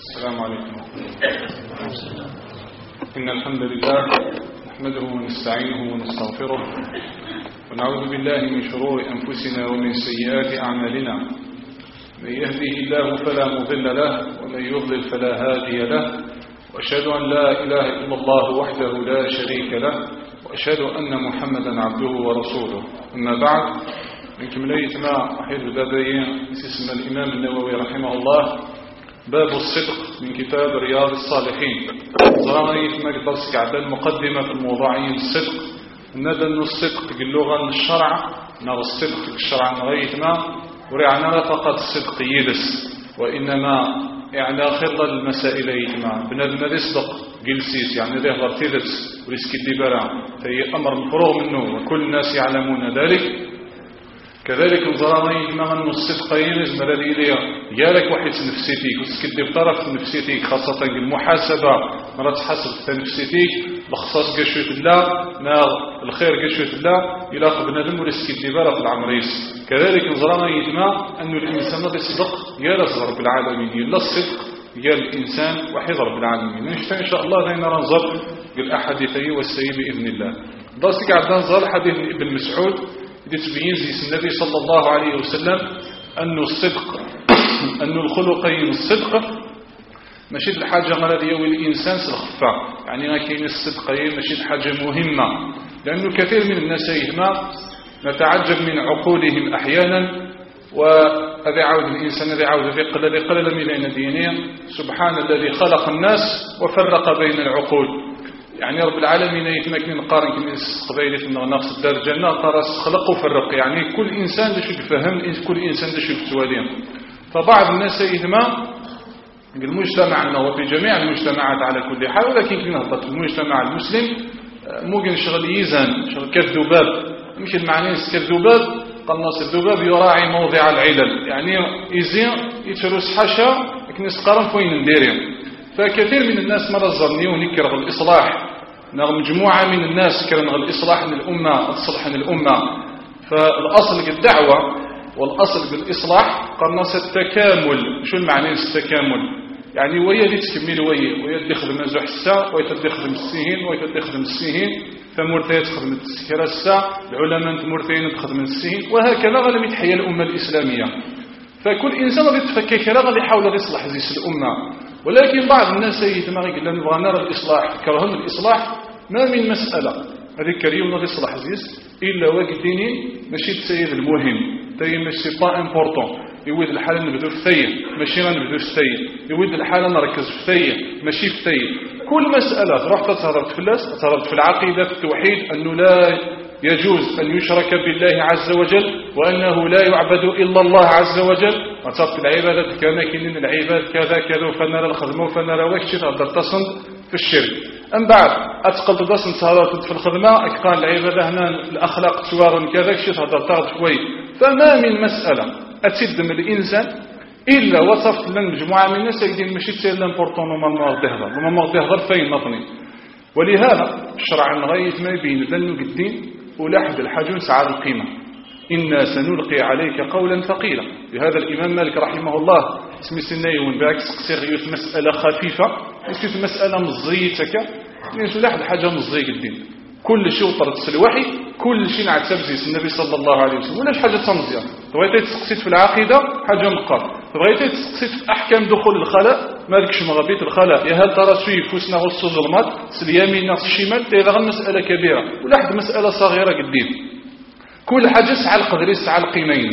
السلام عليكم. إن الحمد لله نحمده ونستعينه ونستغفره ونعوذ بالله من شرور أنفسنا ومن سيئات أعمالنا. من يهده الله فلا مضل له ومن يضلل فلا هادي له، وأشهد أن لا إله إلا الله وحده لا شريك له، وأشهد أن محمدا عبده ورسوله. أما بعد، من كملية ما أحيد بدابين اسم الإمام النووي رحمه الله باب الصدق من كتاب رياض الصالحين. زرانيت ما قدرت قاعدة المقدمة في الموضوعين الصدق. ندى أن الصدق باللغة الشرع نرى الصدق في الشرع نغيت ما ورعنا فقط الصدق يلس، وإنما يعني آخر المسائل يجمع بنادم يصدق جلسيس يعني ذي هضر تيلس وريسك الدبرة فهي أمر مفروغ منه وكل الناس يعلمون ذلك. كذلك الزراني يجمع أن الصدق يلس ملالي إليه يالك واحد نفسيتيك وتسكدي بطرف نفسيتيك، خاصة المحاسبة مرة تحاسب في نفسيتيك بخصاص قشوة الله نار الخير قشوة الله إلى بنادم وريسك الدبرة في العمريس. كذلك الزراني يجمع أن الإنسان يصدق يلس رب العالمين إلا الصدق يا الإنسان وحيد رب العالمين. نشتى إن شاء الله ذينا ننظر بالأحاديثي والسيء بإذن الله. ضاسك عبدان ننظر حديث ابن مسعود تبين زي النبي صلى الله عليه وسلم أن الصدق أن الخلقين الصدق ماشي الحاجة غير يوم الإنسان سلخفة، يعني ما كاين الصدقين ماشي الحاجة مهمة، لأنه كثير من الناس يهما نتعجب من عقولهم أحيانا. وهذا عاود الإنسان هذا عاود قلل من دينيا. سبحان الذي خلق الناس وفرق بين العقول. يعني رب العالمين يتمكن نقارن كمين قبيلة نقص الدرجة ترى خلق وفرق، يعني كل إنسان ليش يفهم كل إنسان ليش يفتوالين. فبعض الناس يهما المجتمع وفي جميع المجتمعات على كل حال، ولكن كنا نهضر في المجتمع المسلم ممكن شغل يزن شغل كالذباب، يمكن المعنى كالذباب قناص الذباب يراعي موضع العلل، يعني يزين يتروس حاشا لكن يسقرن فوين نديرين. فكثير من الناس مرة ظنيون يكره الإصلاح، مجموعة من الناس كره الإصلاح من الأمة الصلح من الأمة. فالأصل بالدعوة والأصل بالإصلاح قناص التكامل. شو المعنى التكامل؟ يعني ويا اللي تكمل ويا تخدم مزوح الساعة ويا تخدم السهين ويا تخدم السهين، فمرتين تخدم السكرة الساعة العلماء مرتين تخدم السهين، وهكذا غالبا تحيا الأمة الإسلامية. فكل إنسان غادي يتفكك غادي يحاول يصلح زيس الأمة. ولكن بعض الناس يتمغي يقول لنا نبغى نرى الإصلاح، كرهن الإصلاح ما من مسألة هذيك اليوم غادي يصلح زيس إلا وقديني ماشي السيد المهم تاي ماشي با امبورطون. يود الحالة نبدو في ثيل ماشي غنبدو في ثيل، يود الحالة نركز في ثيل ماشي في ثيل. كل مسألة رحت تهضرت في الناس تهضرت في العقيدة في التوحيد أنه لا يجوز أن يشرك بالله عز وجل وأنه لا يعبد إلا الله عز وجل. وصفت العبادة كما كاين العباد كذا كذا وفنرى الخدمة وفنرى وكشي تهضر تصند في الشرك. أم بعد أتقل تصند تهضر في الخدمة أكقان العبادة هنا الأخلاق توار كذا كشي تهضر تغض شوي. فما من مسألة أتسد من الإنسان إلا وصفت لنا مجموعة من الناس يقولون ماشي تسير لامبورطون وما غادي تهضر فين نطني. ولهذا الشرع الغاية ما يبين لنا قدين ولاحد الحاجة سعى القيمة. إنا سنلقي عليك قولا ثقيلا. لهذا الإمام مالك رحمه الله اسم سنيون بعكس قصير مسألة خفيفة يسوي مسألة مزيتك يسوي لاحد الحاجة مزيك الدين. كل شيء وطرت في الوحي كل شيء نعت سبزيس النبي صلى الله عليه وسلم. ولاش حاجة تنزيا بغيتي تسقسيت في العقيدة حاجة مقر، بغيتي تسقسيت في أحكام دخول الخلاء مالكش مغبيت الخلاء يا هل ترى شوي فوسنا غص الظلمات اليمين ناس الشمال تيغا مسألة كبيرة ولاحد مسألة صغيرة قديم. كل حاجة سعى القدر سعى القيمين.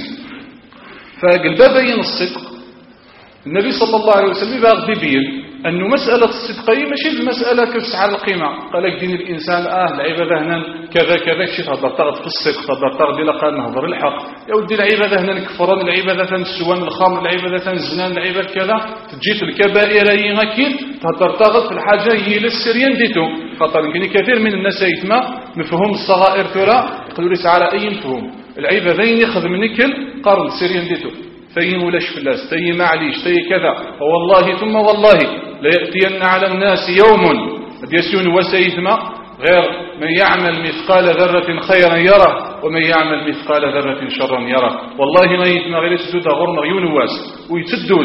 فقلبا بين الصدق النبي صلى الله عليه وسلم باغ بيبين أنه مسألة الصدقية ماشي المسألة كيف سعى القيمة. قال لك دين الإنسان العبادة هنا كذا كذا شي تهضر تغض في الصدق تهضر تغض إلى قال نهضر الحق يا ودي العبادة هنا الكفران العبادة السوان الخمر العبادة الزنا العبادة كذا تجي الكبائر يغاكيد تهضر تغض في الحاجة هي للسريان ديتو. خاطر يمكن كثير من الناس يتما مفهوم الصغائر ترى يقولوا لي على أي مفهوم العبادين يخدم نكل قارن السريان ديتو فين ولاش فلاس تي معليش تي كذا. والله ثم والله ليأتين على الناس يوم يسون وسيثما غير من يعمل مثقال ذرة خيرا يره ومن يعمل مثقال ذرة شرا يره. والله ما يتما غير يسدود غرنا يونواس ويتسدود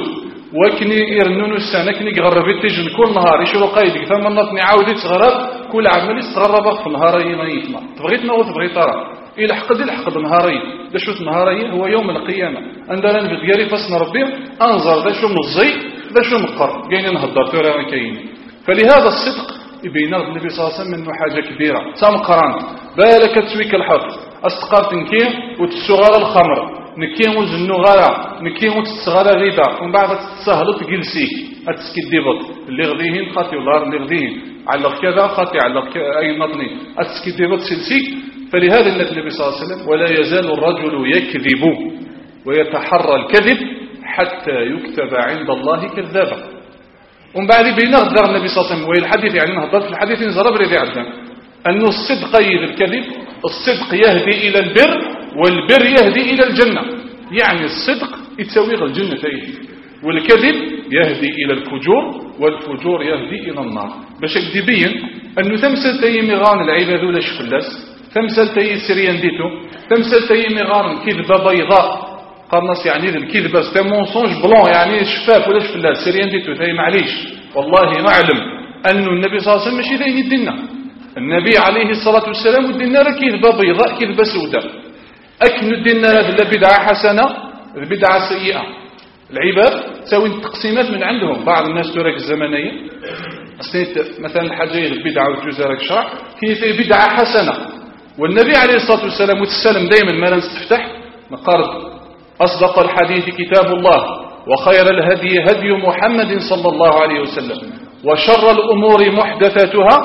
وكني يرنون السنة كني يغرب التجن كل نهار يشرو قايدك ثم نطني عاود يتغرب كل عمل يتغرب في نهارين يتما تبغيتنا وتبغي ترى إلى حقد نهارين ده شو نهارين هو يوم القيامة عندنا نبغي فصنا ربي أنظر ده شو مزي ده شو مقر جايين نهضر ترى كاين فلهذا الصدق يبين النبي صلى الله عليه وسلم انه حاجه كبيره تام قران بالك تسويك الحط استقرت نكين وتسغر الخمر نكين وزنو غرا نكين وتسغر غيبه ومن بعد تسهل تجلسي اتسكديبط اللي غديهين خاطي والله اللي غديهين علق كذا خاطي علق اي نطني اتسكديبط سلسي فلهذا النبي صلى الله عليه وسلم ولا يزال الرجل يكذب ويتحرى الكذب حتى يكتب عند الله كذابا ومن بعد بينا غدر النبي صلى الله عليه وسلم والحديث يعني نهضر في الحديث نزرب ريدي عندنا أنه الصدق يهدي الكذب الصدق يهدي إلى البر والبر يهدي إلى الجنة يعني الصدق يتسوي الجنة والكذب يهدي إلى الفجور والفجور يهدي إلى النار باش يبين أنه تمثل تي مغان العباد ولا شفلاس تمثل تي سريان ديتو تمثل تي مغان كذبة بيضاء قرنص يعني الكذبة سي مونسونج بلون يعني شفاف ولا شفلاس سريان ديتو تي معليش والله نعلم أنه النبي صلى الله عليه وسلم ماشي داين الدين النبي عليه الصلاة والسلام ودينا كذبة بيضاء كذبة سوداء أكن الدين هذا بدعة حسنة بدعة سيئة العباد تساوي التقسيمات من عندهم بعض الناس تراك الزمنية مثلا الحاجة البدعة والجزارة الشرع كي بدعة حسنة والنبي عليه الصلاة والسلام وتسلم دائما ما نستفتح نقرض أصدق الحديث كتاب الله وخير الهدي هدي محمد صلى الله عليه وسلم وشر الأمور محدثاتها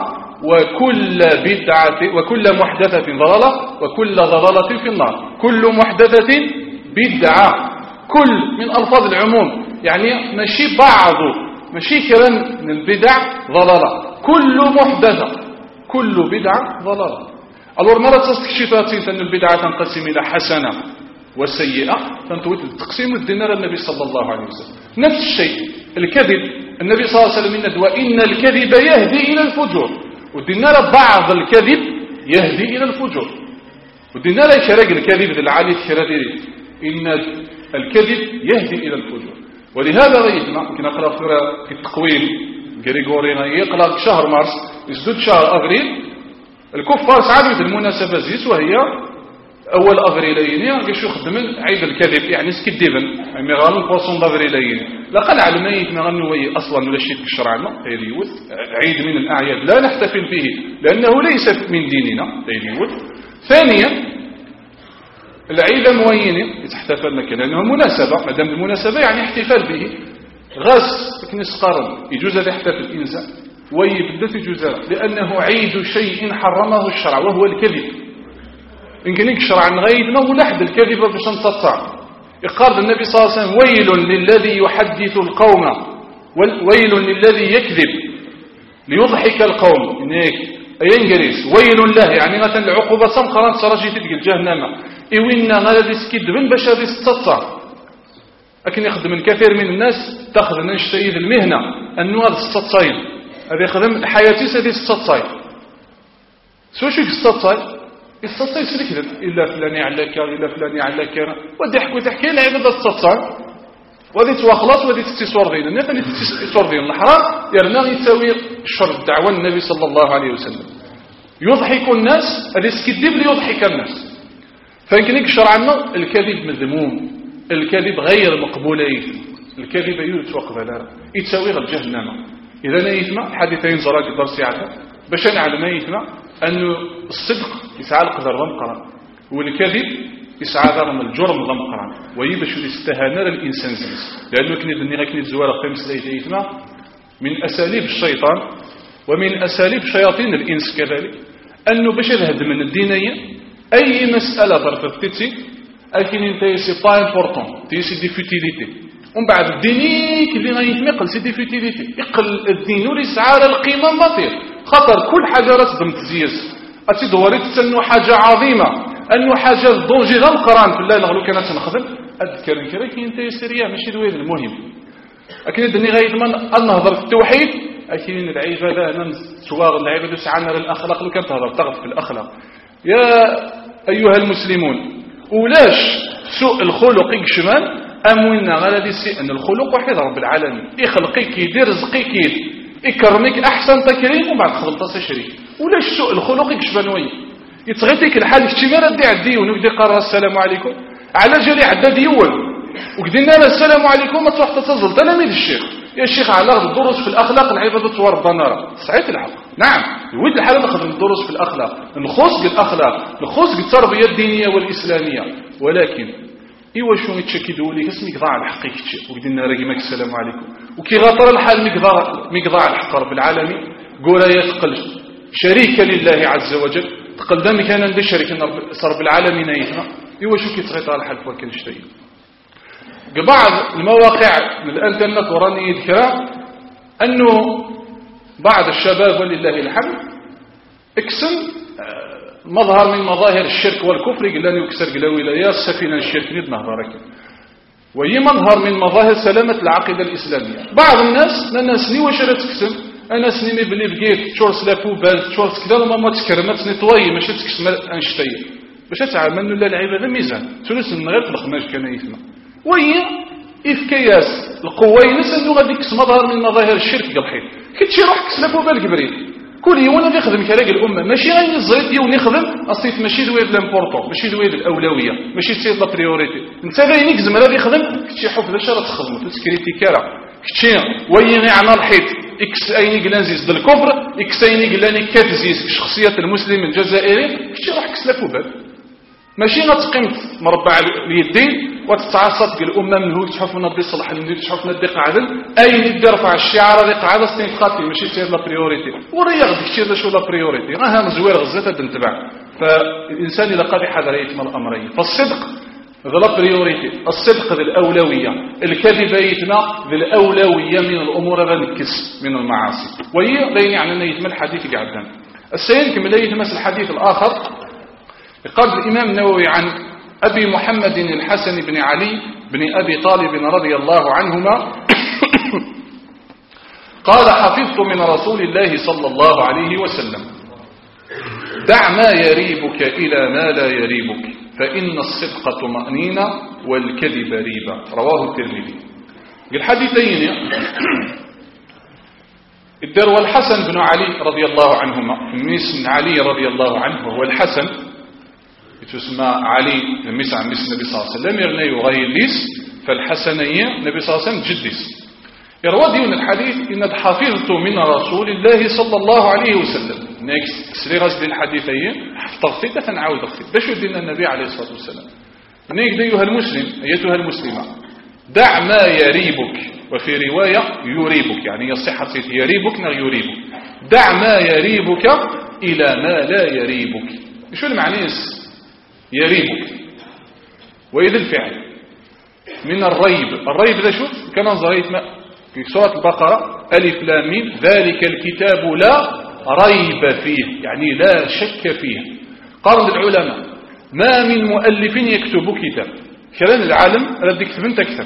وكل محدثة ضلالة وكل ضلالة في النار كل محدثة بدعة كل من ألفاظ العموم يعني ماشي بعض ماشي كلام من البدع ضلالة كل محدثة كل بدعة ضلالة الور مرة تستكشفات أن البدعة تنقسم إلى حسنة وسيئة فانتويت التقسيم الدينار النبي صلى الله عليه وسلم نفس الشيء الكذب النبي صلى الله عليه وسلم وإن الكذب يهدي إلى الفجور ودينا بعض الكذب يهدي إلى الفجور ودينا شراج الكذب العالي الشراديري إن الكذب يهدي إلى الفجور ولهذا غيثنا يمكن أقرأ في التقويم غريغورينا يقرأ شهر مارس يزدد شهر أفريل الكفار سعادة المناسبة زيس وهي أول أفريلين قشو خدمن عيد الكذب يعني سكديبن يعني غانون بوصون أفريلين لقد علميت نغنوي أصلا ولا شيء في الشرع تيريوت عيد من الأعياد لا نحتفل به لأنه ليس من ديننا تيريوت ثانيا العيد موين يتحتفل لك لأنه مناسبة ما دام المناسبة يعني احتفال به غاس كنس قرن يجوز أن يحتفل الإنسان ويبدأ يجوز لأنه عيد شيء حرمه الشرع وهو الكذب يمكن يكشر عن غير ما هو لحد الكذب باش نتطع يقال النبي صلى الله عليه وسلم ويل للذي يحدث القوم ويل للذي يكذب ليضحك القوم ينجريس ويل له يعني مثلا العقوبة سمخرا سرجي تلقى الجهنم إوينا غادي سكدبن باش غادي تتطع لكن يخدم الكثير من الناس تاخذ نشتي المهنة أنه هذا السطاين هذا يخدم حياتي هذه السطاين شو السطاين السطاين سلكت إلا فلان يعلك إلا فلان يعلك وضحك وتحكي لها هذا السطاين وذي تواخلص وذي تستيصور دين الناس اللي تستيصور دين الحرام يرنا يساوي شر الدعوة النبي صلى الله عليه وسلم يضحك الناس هذا يسكذب ليضحك الناس فيمكن يكشر عنه الكذب مذموم الكذب غير مقبول الكذب يتوقف لا يتساوي الجهنم إذا نيتما حديثين زراك الدرس يعطى باش نعلم نيتما أنه الصدق يسعى القدر ضمقرا والكذب يسعى ضرم الجرم ضمقرا ويبش يستهانر الإنسان زيس لأنه كنت زوار خمس ليتما من أساليب الشيطان ومن أساليب شياطين الإنس كذلك أنه باش يذهب من الدينية أي مسألة ترتبتي لكن انت سي با امبورطون سي دي فوتيليتي ومن بعد الدينيك اللي غيتنقل سي دي فوتيليتي يقل الدين وليسعى على القيمة مطير خطر كل حاجة رصدم تزيز أتدوري تسنو حاجة عظيمة أنه حاجة ضوجي غير القرآن في الله نغلو كانت نخدم أذكر كرا كي انت سريع ماشي دوين المهم لكن الدنيا غيضمن النهضر في التوحيد لكن العبادة أنا سواغ العبادة سعنا للأخلاق لو كانت تهضر تغف في الأخلاق يا أيها المسلمون ولاش سوء الخلق يكشمان أمونا غالي سي أن الخلق واحد رب العالمين يخلقك يدير رزقك يكرمك أحسن تكريم وبعد خلطة شريك ولا السوء الخلق يكشبانوي يتغيتك الحال كشي ما ردي عدي ونبدي قرر السلام عليكم على جالي عدى ديول وقدنا له السلام عليكم ما تروح تتصل تلاميذ الشيخ يا شيخ على الدروس في الأخلاق العبادة وربنا راه صحيت الحق نعم يود الحال نخدم الدروس في الأخلاق نخص بالأخلاق نخص بالتربية الدينية والإسلامية ولكن إيوا شو يتشكدوا لي اسمك ضاع الحق يكتشف وقدنا راكي السلام عليكم وكي غطر الحال مقضاع الحق رب العالمين قول يتقل شريك لله عز وجل تقل دامي كان عندي شريك رب العالمين يتنا إيوا شو كي تغيط على الحال فوق نشتري بعض المواقع من الانترنت وراني يذكرها أنه بعض الشباب ولله الحمد اكسن مظهر من مظاهر الشرك والكفر قلان يكسر قلاوي لا السفينة الشرك ندنا هذا وهي مظهر من مظاهر سلامة العقيدة الإسلامية بعض الناس ني واش راه تكسم أنا سني بلي بقيت تشورس لابوبال تشورس كذا ما تكرمت نتوي ماشي تكسم انشتي باش تعمل لا العبادة ميزان ثلث من غير الخماج كان يسمع وهي إفكياس القوة ينسى غادي يكس مظهر من مظاهر الشرك قبحيت كتشي روح كسلفو بالكبريت كل يوم انا يخدم كلاك الامه ماشي غير الزيت يوم يخدم اصيت ماشي دوير لامبورطون ماشي دوير الاولويه ماشي سير لا بريوريتي انت غير يكزم راه يخدم كتشي حفظ اش راه تخدم تسكريتيكارا كتشي وين عنا الحيط اكس ايني كلانزيز الكفر اكس ايني كلاني كاتزيز شخصيه المسلم الجزائري كتشي روح كسلفو بال ماشي غتقيم مربع اليدين وتتعصب الامه من هو تشوف من الدي صلاح الدين تشوف من الدي قعدل اين يدير رفع الشعار هذه قاعده استنقاطي ماشي سير لا بريوريتي وريا غادي كثير شو لا بريوريتي راه مزوير غزه تنتبع فالانسان اذا قد حضر يتم الامرين فالصدق ذا بريوريتي الصدق ذي الاولويه الكذب يتنا ذي الاولويه من الامور هذا نكس من المعاصي وهي بين يعني يتم الحديث قاعدان السيد كما لا يتمس الحديث الاخر قال الامام النووي عن أبي محمد الحسن بن علي بن أبي طالب رضي الله عنهما قال حفظت من رسول الله صلى الله عليه وسلم دع ما يريبك إلى ما لا يريبك فإن الصدق طمأنينة والكذب ريبة رواه الترمذي الحديثين الدر والحسن بن علي رضي الله عنهما من اسم علي رضي الله عنه هو الحسن تسمى علي لمس عن مس النبي صلى الله عليه وسلم يرني يغير ليس فالحسنية النبي صلى الله عليه وسلم جدس يروى ديون الحديث إن حفظت من رسول الله صلى الله عليه وسلم نيكست سري غزل الحديثين حفظتي تنعاود اختي باش يدينا النبي عليه الصلاة والسلام نيك أيها المسلم أيتها المسلمة دع ما يريبك وفي رواية يريبك يعني يصح يريبك نغ يريبك دع ما يريبك إلى ما لا يريبك شو المعنى يريبك وإذا الفعل من الريب ذا شوف كما نظريت في سورة البقرة ألف لام ميم ذلك الكتاب لا ريب فيه يعني لا شك فيه قال العلماء ما من مؤلف يكتب كتاب كلام العالم الذي يكتب انت كتب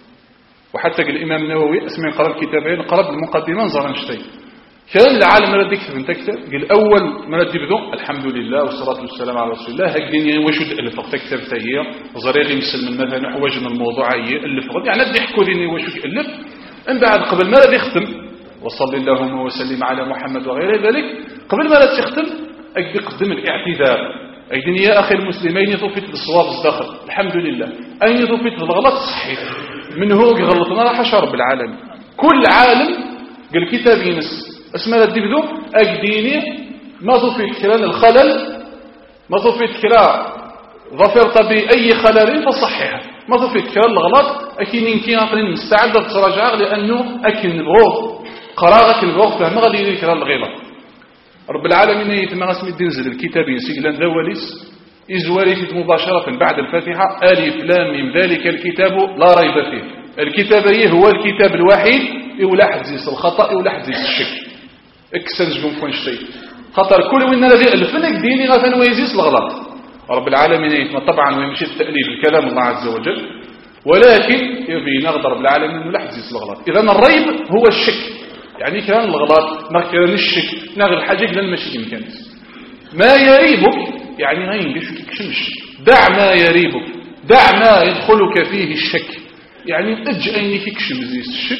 وحتى الإمام النووي اسمه قرأ الكتابين قرأ المقدمة نظرا شتين كلام العالم الذي يكتب انت كتب قال أول ما تبدو الحمد لله والصلاة والسلام على رسول الله هكذا واش ألف وقت كتاب تهي زريغي مسلم مثلا حواجنا الموضوع ألف يعني ندي حكوا لي واش ألف من بعد قبل ما يختم وصلى اللهم وسلم على محمد وغير ذلك قبل ما تختم أجد قدم الاعتذار أيدين يا أخي المسلمين يضفت بالصواب الزخر الحمد لله أين يضفت بالغلط صحيح من هو غلطنا راح شرب العالم كل عالم قال كتاب ينس اسمه الدبدو أجديني ما ضفت كلام الخلل ما ضفت كلام ظفرت بأي خلل فصحيح ما ضفت كلام الغلط أكين يمكن أن نستعد تراجع لأنه أكن الغوغ قراغك الغوغ فهم غادي يدير كلام الغلط رب العالمين يتم اسم الدنزل الكتاب ينسيقلان ذواليس إزواريت مباشرة بعد الفاتحة ألف لام من ذلك الكتاب لا ريب فيه الكتاب هو الكتاب الوحيد يولاحد زيس الخطأ يولاحد زيس الشك اكسنج بمفون شيء خطر كل وين الذي الفنك ديني غثن ويزيس الغلط رب العالمين يتم طبعا ويمشي التأليف الكلام الله عز وجل ولكن يبي نغضر رب العالمين يولاحد زيس الغلط إذن الريب هو الشك يعني كان الغلط ما كان الشك ناغ الحاجة لن ماشي يمكن ما يريبك يعني غين بيش كشمش دع ما يريبك دع ما يدخلك فيه الشك يعني أج أيني كيكشم زيس الشك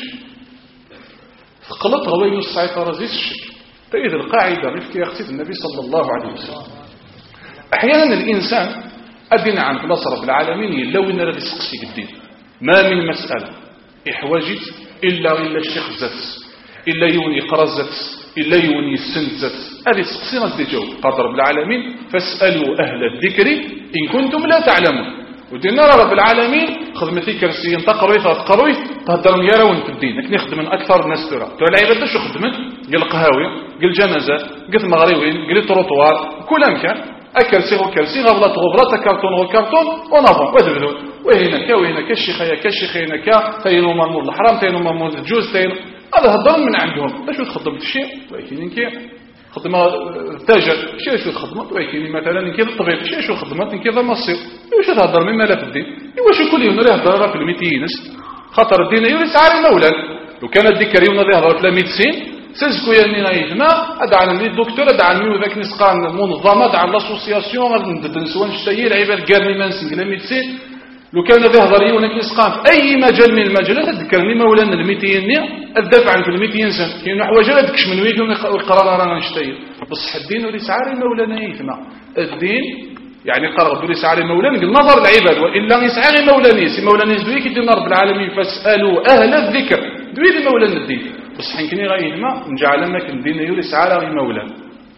تقلط غوين السيطرة زيس الشك. فإذا القاعدة رفك يقصد النبي صلى الله عليه وسلم أحيانا الإنسان أدين عن بلاص رب العالمين لو إن الذي سقسي الدين ما من مسألة إحواجت إلا الشيخ زت إلا يوني قرزت إلا يوني السنزت هذه سقسينا الدجو قال رب العالمين فاسألوا أهل الذكر إن كنتم لا تعلمون. ودينا رب العالمين خدمتي كرسيين تقروي تهدرون يراون في الدين لكن يخدم من أكثر الناس ترى العبادة شو خدمت قل قهاوي قل جنازة قل مغريوين قل تروطوار كل أمكان كرسي غبلات كرتون وكرتون ونظام وذبذون وهنا كالشيخ تينو مامور الحرام تينو مامور الجوز تينو هذا هدرون من عندهم باش تخدم الشيء ولكن خدم التاجر شو خدمت ولكن مثلا كيف الطبيب شو خدمت كيف المصير واش تهضر مما لا في الدين واش كل يوم راه يهضر في الميتينس خاطر الدين يورث عالي مولان لو كان الذكر يوم راه يهضر في الميديسين سيزكو يعني رايفنا ادعنا لي الدكتور ادعنا ميو ذاك نسقان منظمه ادعنا لاسوسياسيون غادي نسوان شتاي العباد كارني ما نسق لا ميديسين لو كان يهضر يوم نسقان في اي مجال من المجالات تذكرني مولانا الميتين الدفع عن في الميتين سنه كاين حوايج لا دكش من ويكم القرار رانا نشتاي بصح الدين ورث عالي مولانا يفنا الدين يعني قرر ورث عالي مولانا النظر العباد والا يسعى مولانا سي مولانا زويك يدير رب العالمين فاسالوا اهل الذكر دوي مولانا الدين بصح يمكن غيهما نجعل لك الدين يورث عالي مولانا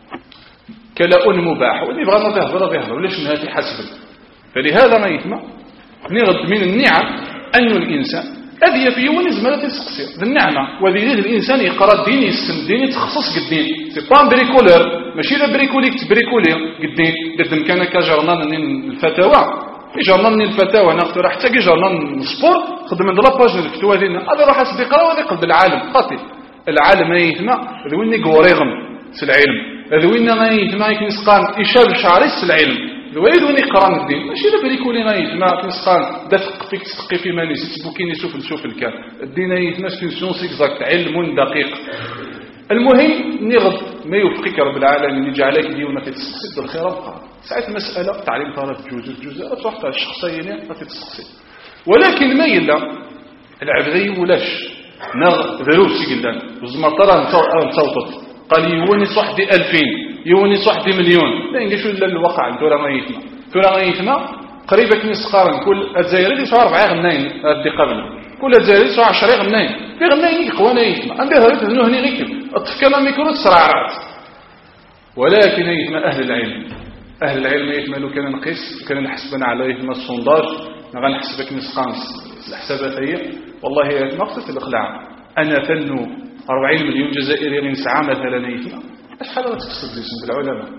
كلا مباح واللي بغى نهضر ولاش نهاتي حسب. فلهذا ما يهما نغد من النعم أن الإنسان هذه في يوم زمالة تسقسي النعمة وذي الإنسان يقرأ الدين يسم الدين يتخصص قدين سي بان بريكولر ماشي لا بريكوليك تبريكولي قدين قد كان كجرنان الفتاوى جرنان الفتاوى نقدر حتى جرنان السبور خدم من لاباج الفتوى ديالنا هذا راح يسبق وهذا يقلب العالم قاتل العالم يثما ذويني قوريغم في العلم ذويني ما يثما يكنسقان إشاب شعريس العلم الوالد وين يقرا الدين ماشي لا بريكولي ما كنسقان دافق فيك تسقي في ماني تبوكيني شوف الكان الدين يتماش في سونس اكزاكت علم دقيق. المهم نغض ما يوفقك رب العالمين يجعلك ديونا تتسقسي بالخير بقى ساعه مساله تعليم طرف الجزء تروح تاع الشخصيه ما تتسقسي ولكن ما يلا العبدي ولاش نغ دروسي قلنا وزمطره نصوتت قال يونس واحد 2000 يونس واحد مليون لا ينقشوا الا الواقع ترى ما يثما قريبا كنسقارن كل الجزائري اللي صار 4 غناين هذه قبل كل الجزائري صار 10 غناين في غناين يقوانا يثما عندها هذا هني غير الطف كما ميكرو صراعات ولكن يثما اهل العلم يثما لو كان نقيس كان نحسبنا على يثما السونداج غنحسبك نسقان الحسابات هي والله نقصت الاقلاع انا فنو 40 مليون جزائري نسعى مثلا يثما أشحال راه تقصد اسم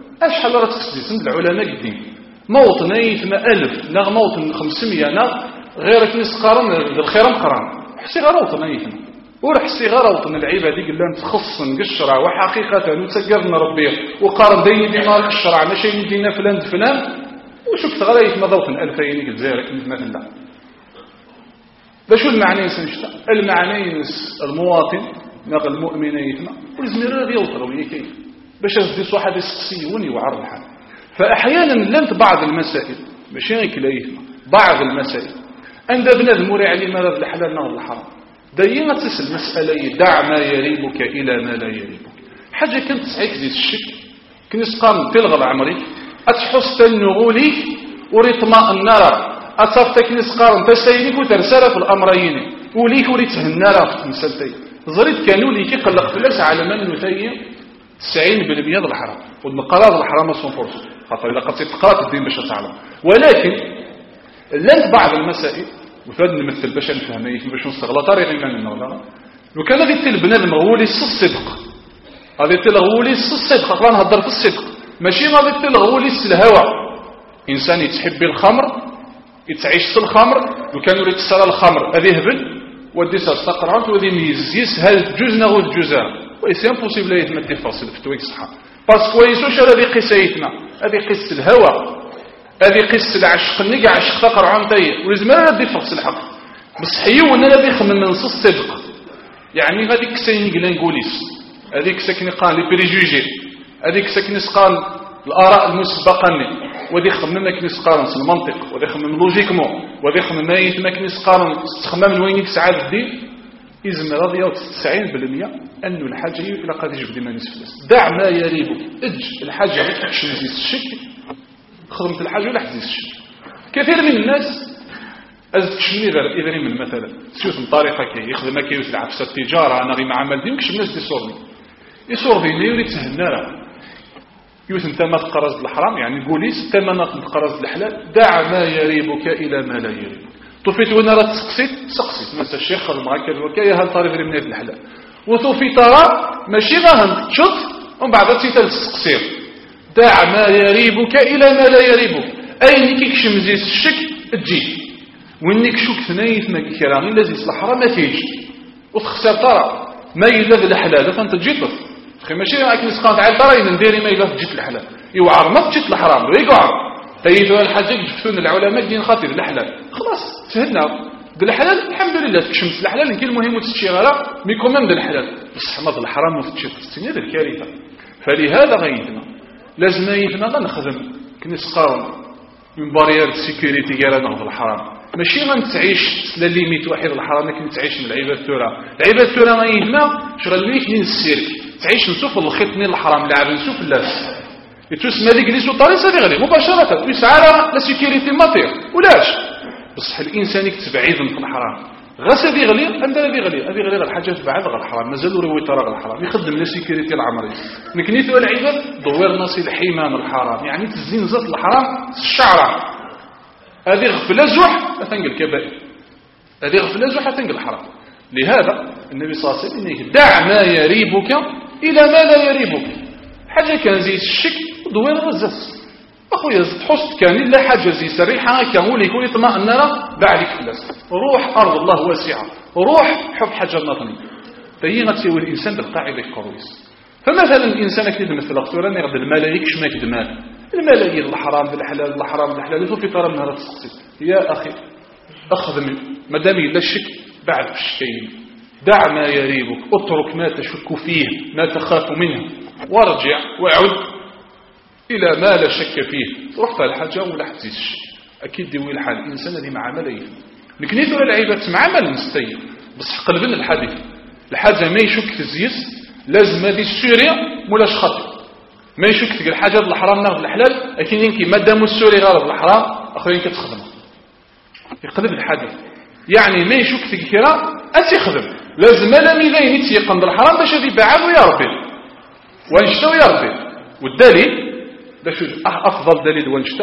العلماء قديم موطن يثما 1000 نغ موطن 500 نغ غير كنسقارن بالخير مقران حسي غير موطن يثما ورحسي غير موطن العباد ديك اللي نتخص نقشرها وحقيقة نتسقرنا ربي وقارن دين دينا الشرع ماشي دينا فلان وشفت غير يثما موطن 2000 الجزائر مثلا باش المعنى سنشتا المعنى المواطن نغ المؤمن يثما والزمير غير يوصلوا كيف باش يزدي واحد يسقسيوني ويعرض الحال. فاحيانا لنت بعض المسائل ماشي غير كلايفنا بعض المسائل عند بنادم وري عليه مرض الحلال نهار الحرام دايما تسال مساله دع ما يريبك الى ما لا يريبك حاجه كنت تسعيك ديال الشك كنسقام تلغى عمرك اتحس تنغولي وريطماء النار اصفتك نسقام تسينك وترسل في الامرين وليك وريتهنى راه في مسالتين زريت كانوا لي كيقلق فلاس على من نثيم 90% ديال الحرام والمقراض الحرام 100% خاطر الا قد تقرا الدين باش تعلم ولكن لن بعض المسائل وفاد نمثل باش نفهمها باش نستغلط طريق ايماننا ولا لو كان غادي تل بنادم غولي الصدق غادي تل غولي الصدق خاطر نهضر في الصدق ماشي غادي تل غولي الهوى انسان يتحب الخمر يتعيش في الخمر لو كان يريد يتصرى الخمر هذه هبل ودي تستقرعت وذي ميزيس هل جوزنا غو الجزاء ويسي امبوسيبل يتم التفاصيل في تويك صحة باسكو يسوش هذه قصة يتنا هذه قصة الهوى هذه قصة العشق النقع عشق تقرعان تايه ولازم لا تفاصيل الحق بس حيو أننا بيخمم من نص الصدق يعني هذيك سيني قلنا نقوليس هذيك سكني قال لي بريجوجي هذيك سكني قال الآراء المسبقة وذي يخمم ما كنيس قارن المنطق وذي يخمم لوجيكمون وذي يخمم ما كنيس قارن تخمم وين يسعى الدين إذن راضي 90% أنه الحاجة إلى قد يجب ديما نسفلس. دع ما يريبك الحاجة غير تزيد الشك خدمة الحاجة ولا تزيد الشك. كثير من الناس أزكشني إذا من مثلا سيوث من طريقة كي يخدم كي يوث العفسة التجارة أنا غي مع عمل دي مكش الناس دي يصور دي يريد تهنارا يوث انت ما تقرز الحرام يعني قوليس انت ما تقرز الحلال. دع ما يريبك إلى ما لا يريبك. طفيت وانا راه سقسيت مثلا الشيخ خدم هكا الوكايه هل طريق من هذا الحلال وطفي ترى ماشي غاهم تشط ومن بعد تسقسير. دع ما يريبك الى ما لا يريبك اي نيك كشمزي الشك تجي وينك شوك ثنايت ما كيراني الذي يصلح راه ما تيجي وتخسر ترى ما يلا الحلال فانت تجي طف اخي ماشي راك نسقط على ترى نديري ما يلا تجي الحلال يوعر ما تجي الحرام ويقعر تيجوا الحاجه يجبتون العلماء دين خاطر الحلال خلاص سهلنا بالحلال الحمد لله تكشمس الحلال كاين المهم وتشي غير مي كومام بالحلال بصح ما الحرام وتشي تستني هذه الكارثه. فلهذا غيثنا لازم يثنا غنخدم كنسقارن من بارير سيكوريتي كاع ناخذ الحرام ماشي غنتعيش لا ليميت واحد الحرام لكن تعيش من العباد الثورة العباد الثورة غيثنا شغل ليك نسيرك تعيش نشوف الخيط من الحرام لعب نشوف اللاس يتسمى لي جليسو طريقه هذه غادي مباشره يسعى لا سيكوريتي ماتير ولاش بصح الانسان يكتب بعيدا في الحرام غاس هذه غلي عندنا هذه غلي الحاجات بعد غير الحرام مازال روي ترى الحرام يخدم لا سيكوريتي العمري نكنيتو العباد دوير ناصي الحمام الحرام يعني تزين زط الحرام الشعره هذه غفله زوح تنقل الكبائر هذه غفله زوح تنقل الحرام. لهذا النبي صلى الله عليه وسلم دع ما يريبك الى ما لا يريبك حاجه كان زي الشك دوير غزاس اخويا تحس كان الا حاجه زي سريحه كان يكون يطمئن راه بعدك فلاس روح ارض الله واسعه روح حب حاجه نطني فهي غتسوي الانسان بالقاعده الكرويس. فمثلا الانسان كيف مثل اختورا يغد الملائكه شما كدمال الملايين الحرام بالحلال الحرام بالحلال في طرف من هذا التخصيص يا اخي اخذ من مادام لا الشك بعد الشكين دع ما يريبك اترك ما تشك فيه ما تخاف منه وارجع واعد إلى ما لا شك فيه تروح الحاجة ولا حتزيد الشك أكيد ديوي الحال الإنسان هذه مع ملايين نكنيتو العباد مع مال مستير بصح قلبنا الحديث الحاجة ما يشك تزيز لازم هذه السورية مولاش خاطر ما يشك تلقى الحاجة الحرام ناخذ الحلال لكن يمكن ما دامو السوري غالب الحرام أخوين كتخدمه يقلب الحديث يعني ما يشك تلقى أتخدم لازم لا ميلين يتيقن بالحرام باش هذه بعاد ويربي وانشتا ويربي. والدليل باش أفضل دليل وانشتا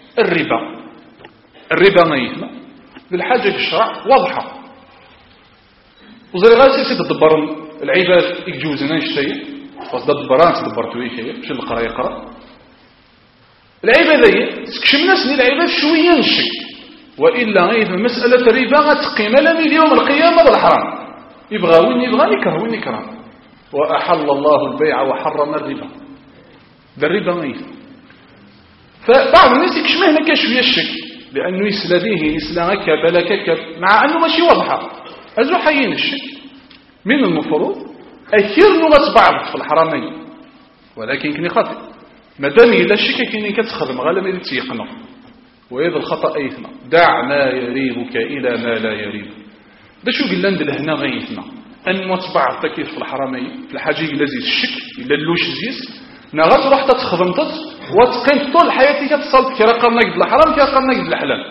الربا ما يثنى بالحاجة في الشرع واضحة وزي غاسي تدبر العباد يجوزنا الشيء بس تدبران تدبرتو يكيا باش القرا يقرا العباد هي تكشمنا سني العباد شويه نشك والا غير مساله الربا غتقيم لنا يوم القيامه بالحرام يبغى وين يبغى يكره وين يكره واحل الله البيع وحرم الربا ده الربا غير. فبعض الناس يكشمه هنا شويه الشك لانه يسلديه يسلا هكا بلكك مع انه ماشي واضحه ازو حيين الشك من المفروض اكيد لغه بعض في الحرمين ولكن كني خاطئ مادام الا الشك كاين كتخدم غير ما تيقنوا وهذا الخطا ايثنا دع ما يريبك الى ما لا يريبك باش قلنا ندير هنا غيثنا ان متبع التكييف في الحرمين في الحاجه الا زيد الشك الا اللوش زيس نغات روح تتخدمت وتقيم طول حياتك تصل كرا قرنا قد الحرام كرا قرنا قد الحلال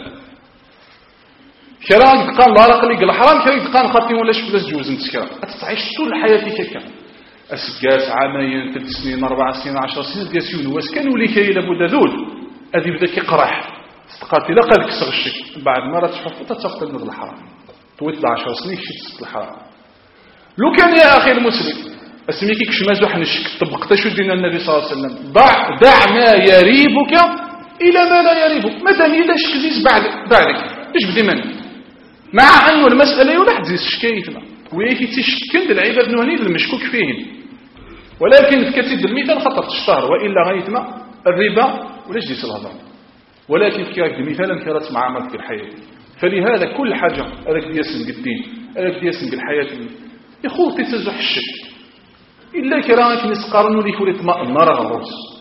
كرا قان لا رقلي قد الحرام كرا قان خاطي ولا شفت جوز نتكرا تعيش طول حياتك هكا اسكاس عامين 3 سنين 4 سنين 10 سنين كاسيون واش كانوا لي كاين لابد ذول هذه بدا كيقرح استقاتي لا قالك صغ الشك بعد ما تشوف تتفقد من الحرام طويت 10 سنين شفت الحرام لو كان يا اخي المسلم اسميك كش مازوح نشك طبقت شو دين النبي صلى الله عليه وسلم دع ما يريبك الى ما لا يريبك مادام الا شك زيز بعدك ايش بدي مني مع انه المساله ولا حد زيز شكايتنا ويكي تشكند العباد نهني المشكوك فيهم ولكن في كتيب المثال خطر تشتهر والا غايتنا الربا ولاش ديس الهضره ولكن كي هكا مثالا كرات معامله في الحياه. فلهذا كل حاجه هذاك دياسن الدين هذاك دياسن الحياه يخوض تزح الشك إلا كراك نسقارنو لي كوري طمأن نرى الرؤوس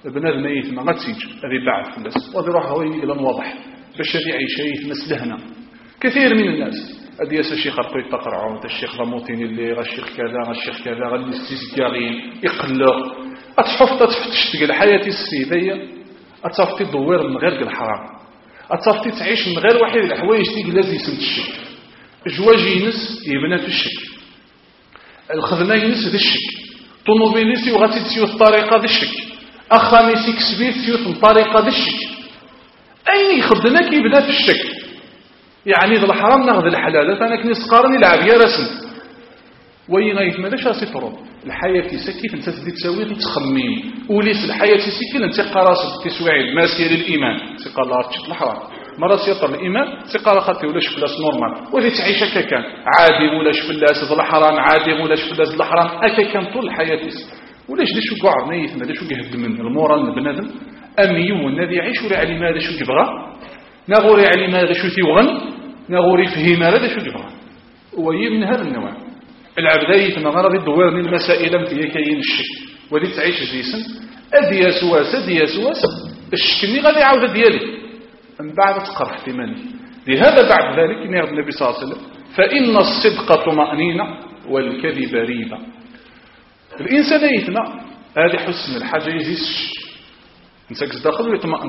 بنادم يتما غتسيج هذه بعد في الناس وهذا يروح هو يقلن واضح باش هذه عيشه يتما سلهنا كثير من الناس هذه الشيخ رقي تقرعوا الشيخ ضموطين اللي الشيخ كذا الشيخ كذا غالاستيزكارين يقلق تفتش تلقى الحياه السيديه تصافتي تدور من غير الحرام تصافتي تعيش من غير واحد الحوايج اللي لازم يسمت الشك جواج ينس يبنى في الشك الخدمه ينس في الشك طوموبيليسي وغاتي تسيو الطريقه ديال الشك اخاميسي كسبيت تسيو الطريقه ديال الشك اي خدمه كيبدا في الشك يعني ذا الحرام ناخذ الحلال انا كني سقارن يلعب يا رسم وين غيتمداش راسي طرود الحياه سكيت انت تدي تساوي تخميم وليس الحياه سكيت انت قراص تسويع ماسير الايمان تقال الله تشط الحرام مرة سيطر الإيمان تقال خاطي ولاش فلاس نورمال ولي تعيش هكا كان عادي ولاش فلاس ذا الحرام عادي ولاش فلاس ذا الحرام هكا كان طول الحياة ولاش دي شو قعر نيت ما دي شو يهد من المورال البنادم أم يون الذي يعيش ولا علم هذا شو يبغى نغوري علم هذا شو تيوغن نغوري فهم هذا شو يبغى وهي من هذا النوع العبداية ما غرض الدوار من المسائل متى كاين الشك ولي تعيش جيسن أدياس واس الشكني غادي يعاود ديالي من بعد تقر احتمالي لهذا بعد ذلك يقول النبي صلى الله عليه وسلم فإن الصدق طمأنينة والكذب ريبة الإنسان يتنا هذه حسن الحاجة يزيش نساكس داخل ويطمئن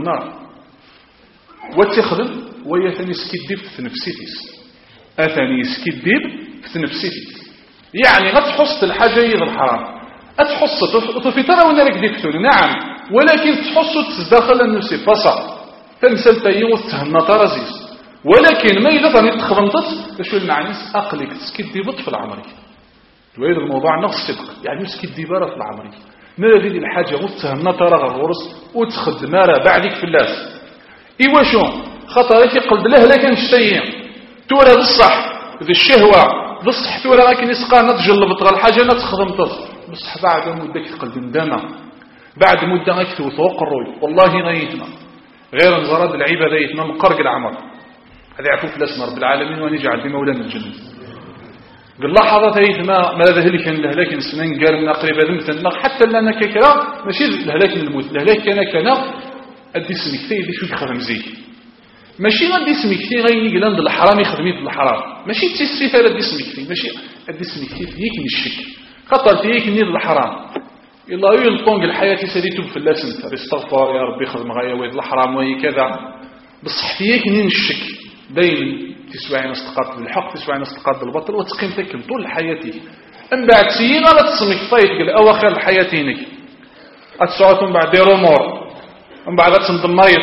وتخدم ويثني سكيديب في نفسيتيس أثني سكيديب في نفسيتيس يعني غتحص الحاجة يض الحرام أتحص في ترى وانا لك ديكتون نعم ولكن تحص تداخل النفسي فصل فمثل تيوث تهنا ترازيس ولكن ما إذا ثاني تخبنطت شو المعنيس أقلك تسكدي بط في العمري وهذا الموضوع نفس الصدق يعني تسكدي برا في العمري ما هذه الحاجة وتهنا ترى غورس وتخدم راه بعدك في اللاس إيوا شو خطرك يقلد له لكن شتيين تورا بالصح ذي الشهوة بالصح تورا لكن يسقى نتجلب طغى الحاجة نتخدمطت بصح بعد مدة تقلد ندمة بعد مدة غيكتو فوق الروي والله غيتنا غير انزراد العبادة يتمام قرق العمر هذا عفوف الاسم رب العالمين ونجعل بمولانا الجنة قال لحظة يتما ماذا هلك الهلاك السنين قال من قريبا ذمتنا حتى لنا ككرا ماشي الهلاك الموت الهلاك كان ادي اسمك تي شو يخدم زي ماشي غادي اسمك تي غيني قلان الحرام يخدمي في الحرام ماشي تيسفي ثلاث دي اسمك تي ماشي ادي اسمك تي فيك من الشك خطر فيك نيد الحرام إلا يلطنق الحياة سديتو في اللسن استغفر يا ربي خدم غاية ويد الحرام وهي كذا بصح فيك نين الشك بين تسوعي نستقاط بالحق تسوعي نستقاط بالبطل وتقيم تكن طول حياتك من بعد سيين لا تصمك طيب قال أواخر الحياة هناك أتسعوتم بعد ديرو مور من بعد تصمد مريض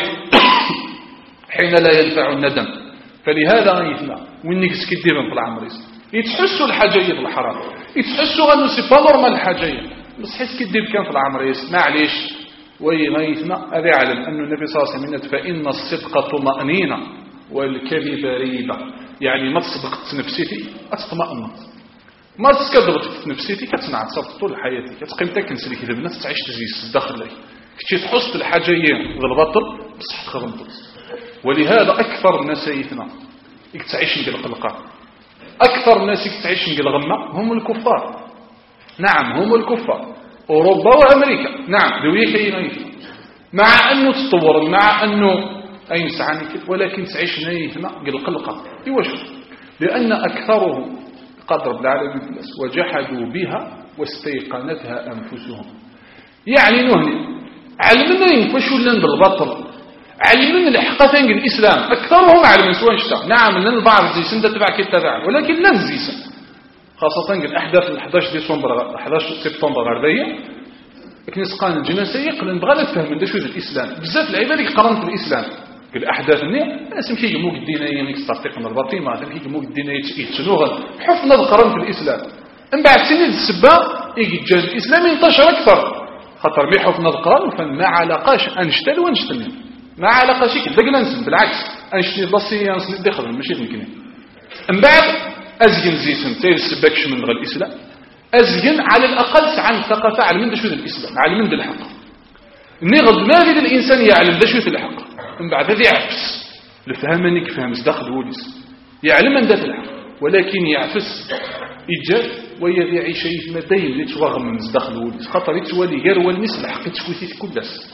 حين لا ينفع الندم فلهذا يثنى وإنك سكديبا في العمريس يتحسوا الحاجية بالحرام يتحسوا أنه سيبا نورمال الحاجية بس حيث كديب كان في العمريس معليش ويغيثنا هذا يعلم أن النبي صلى الله عليه وسلم فإن الصدق طمأنينة والكذب ريبة يعني ما تصدقت نفسيتي أتطمئنت ما تسكدبت في نفسيتي كتنعت صرت طول حياتي كتقيم تكنس لك إذا بنات تعيش تزيس داخل لك كتشي تحص الحاجية ذا البطل بصح تخدمت ولهذا أكثر الناس يثنا تعيش نقل قلقة أكثر الناس تعيش نقل غمة هم الكفار نعم هم الكفار أوروبا وأمريكا نعم دوية كينايثنا مع أنه تطور مع أنه أي نسعاني ولكن تعيش نايثنا قلقة إيواش لأن أكثره قدر بالعالمين وجحدوا بها واستيقنتها أنفسهم يعني نهني علمنا ينفشوا لنا بالبطل علمنا الحقيقة الإسلام أكثرهم علمنا سواء شتا نعم لنا البعض زيسن ده تبع كتبع ولكن لن زيسن خاصة الأحداث 11 سبتمبر غردية كنيس قانون الجنسية قلنا نبغى نفهم من شو الإسلام بزاف العباد يقرن في الإسلام الأحداث النية الناس يمكن يقولوا الدينية ميكستطيق من الباطين ما يمكن يقولوا الدينية يتشنوغل حفنا القرن في الإسلام من بعد سنين السبا يجي الجانب الإسلامي ينتشر أكثر خاطر مي حفنا القرن فما علاقاش أنشتل وانشتل ما علاقاش كده ننسى بالعكس أنشتل بلاصية نسند داخل ماشي يمكن من بعد أزين زيتن تيل السباكش من غير الإسلام أزين على الأقل عن ثقافة على من دشوذ الإسلام على من الحق نغض ما في الإنسان يعلم دشوذ الحق من بعد ذي يعفس لفهمني كفهم داخل وليس يعلم من ذات الحق ولكن يعفس إيجاد ويذيع شيء ما دايم لتوغم من داخل وليس خطر يتوالي غير والنس الحق تشويثي كل داس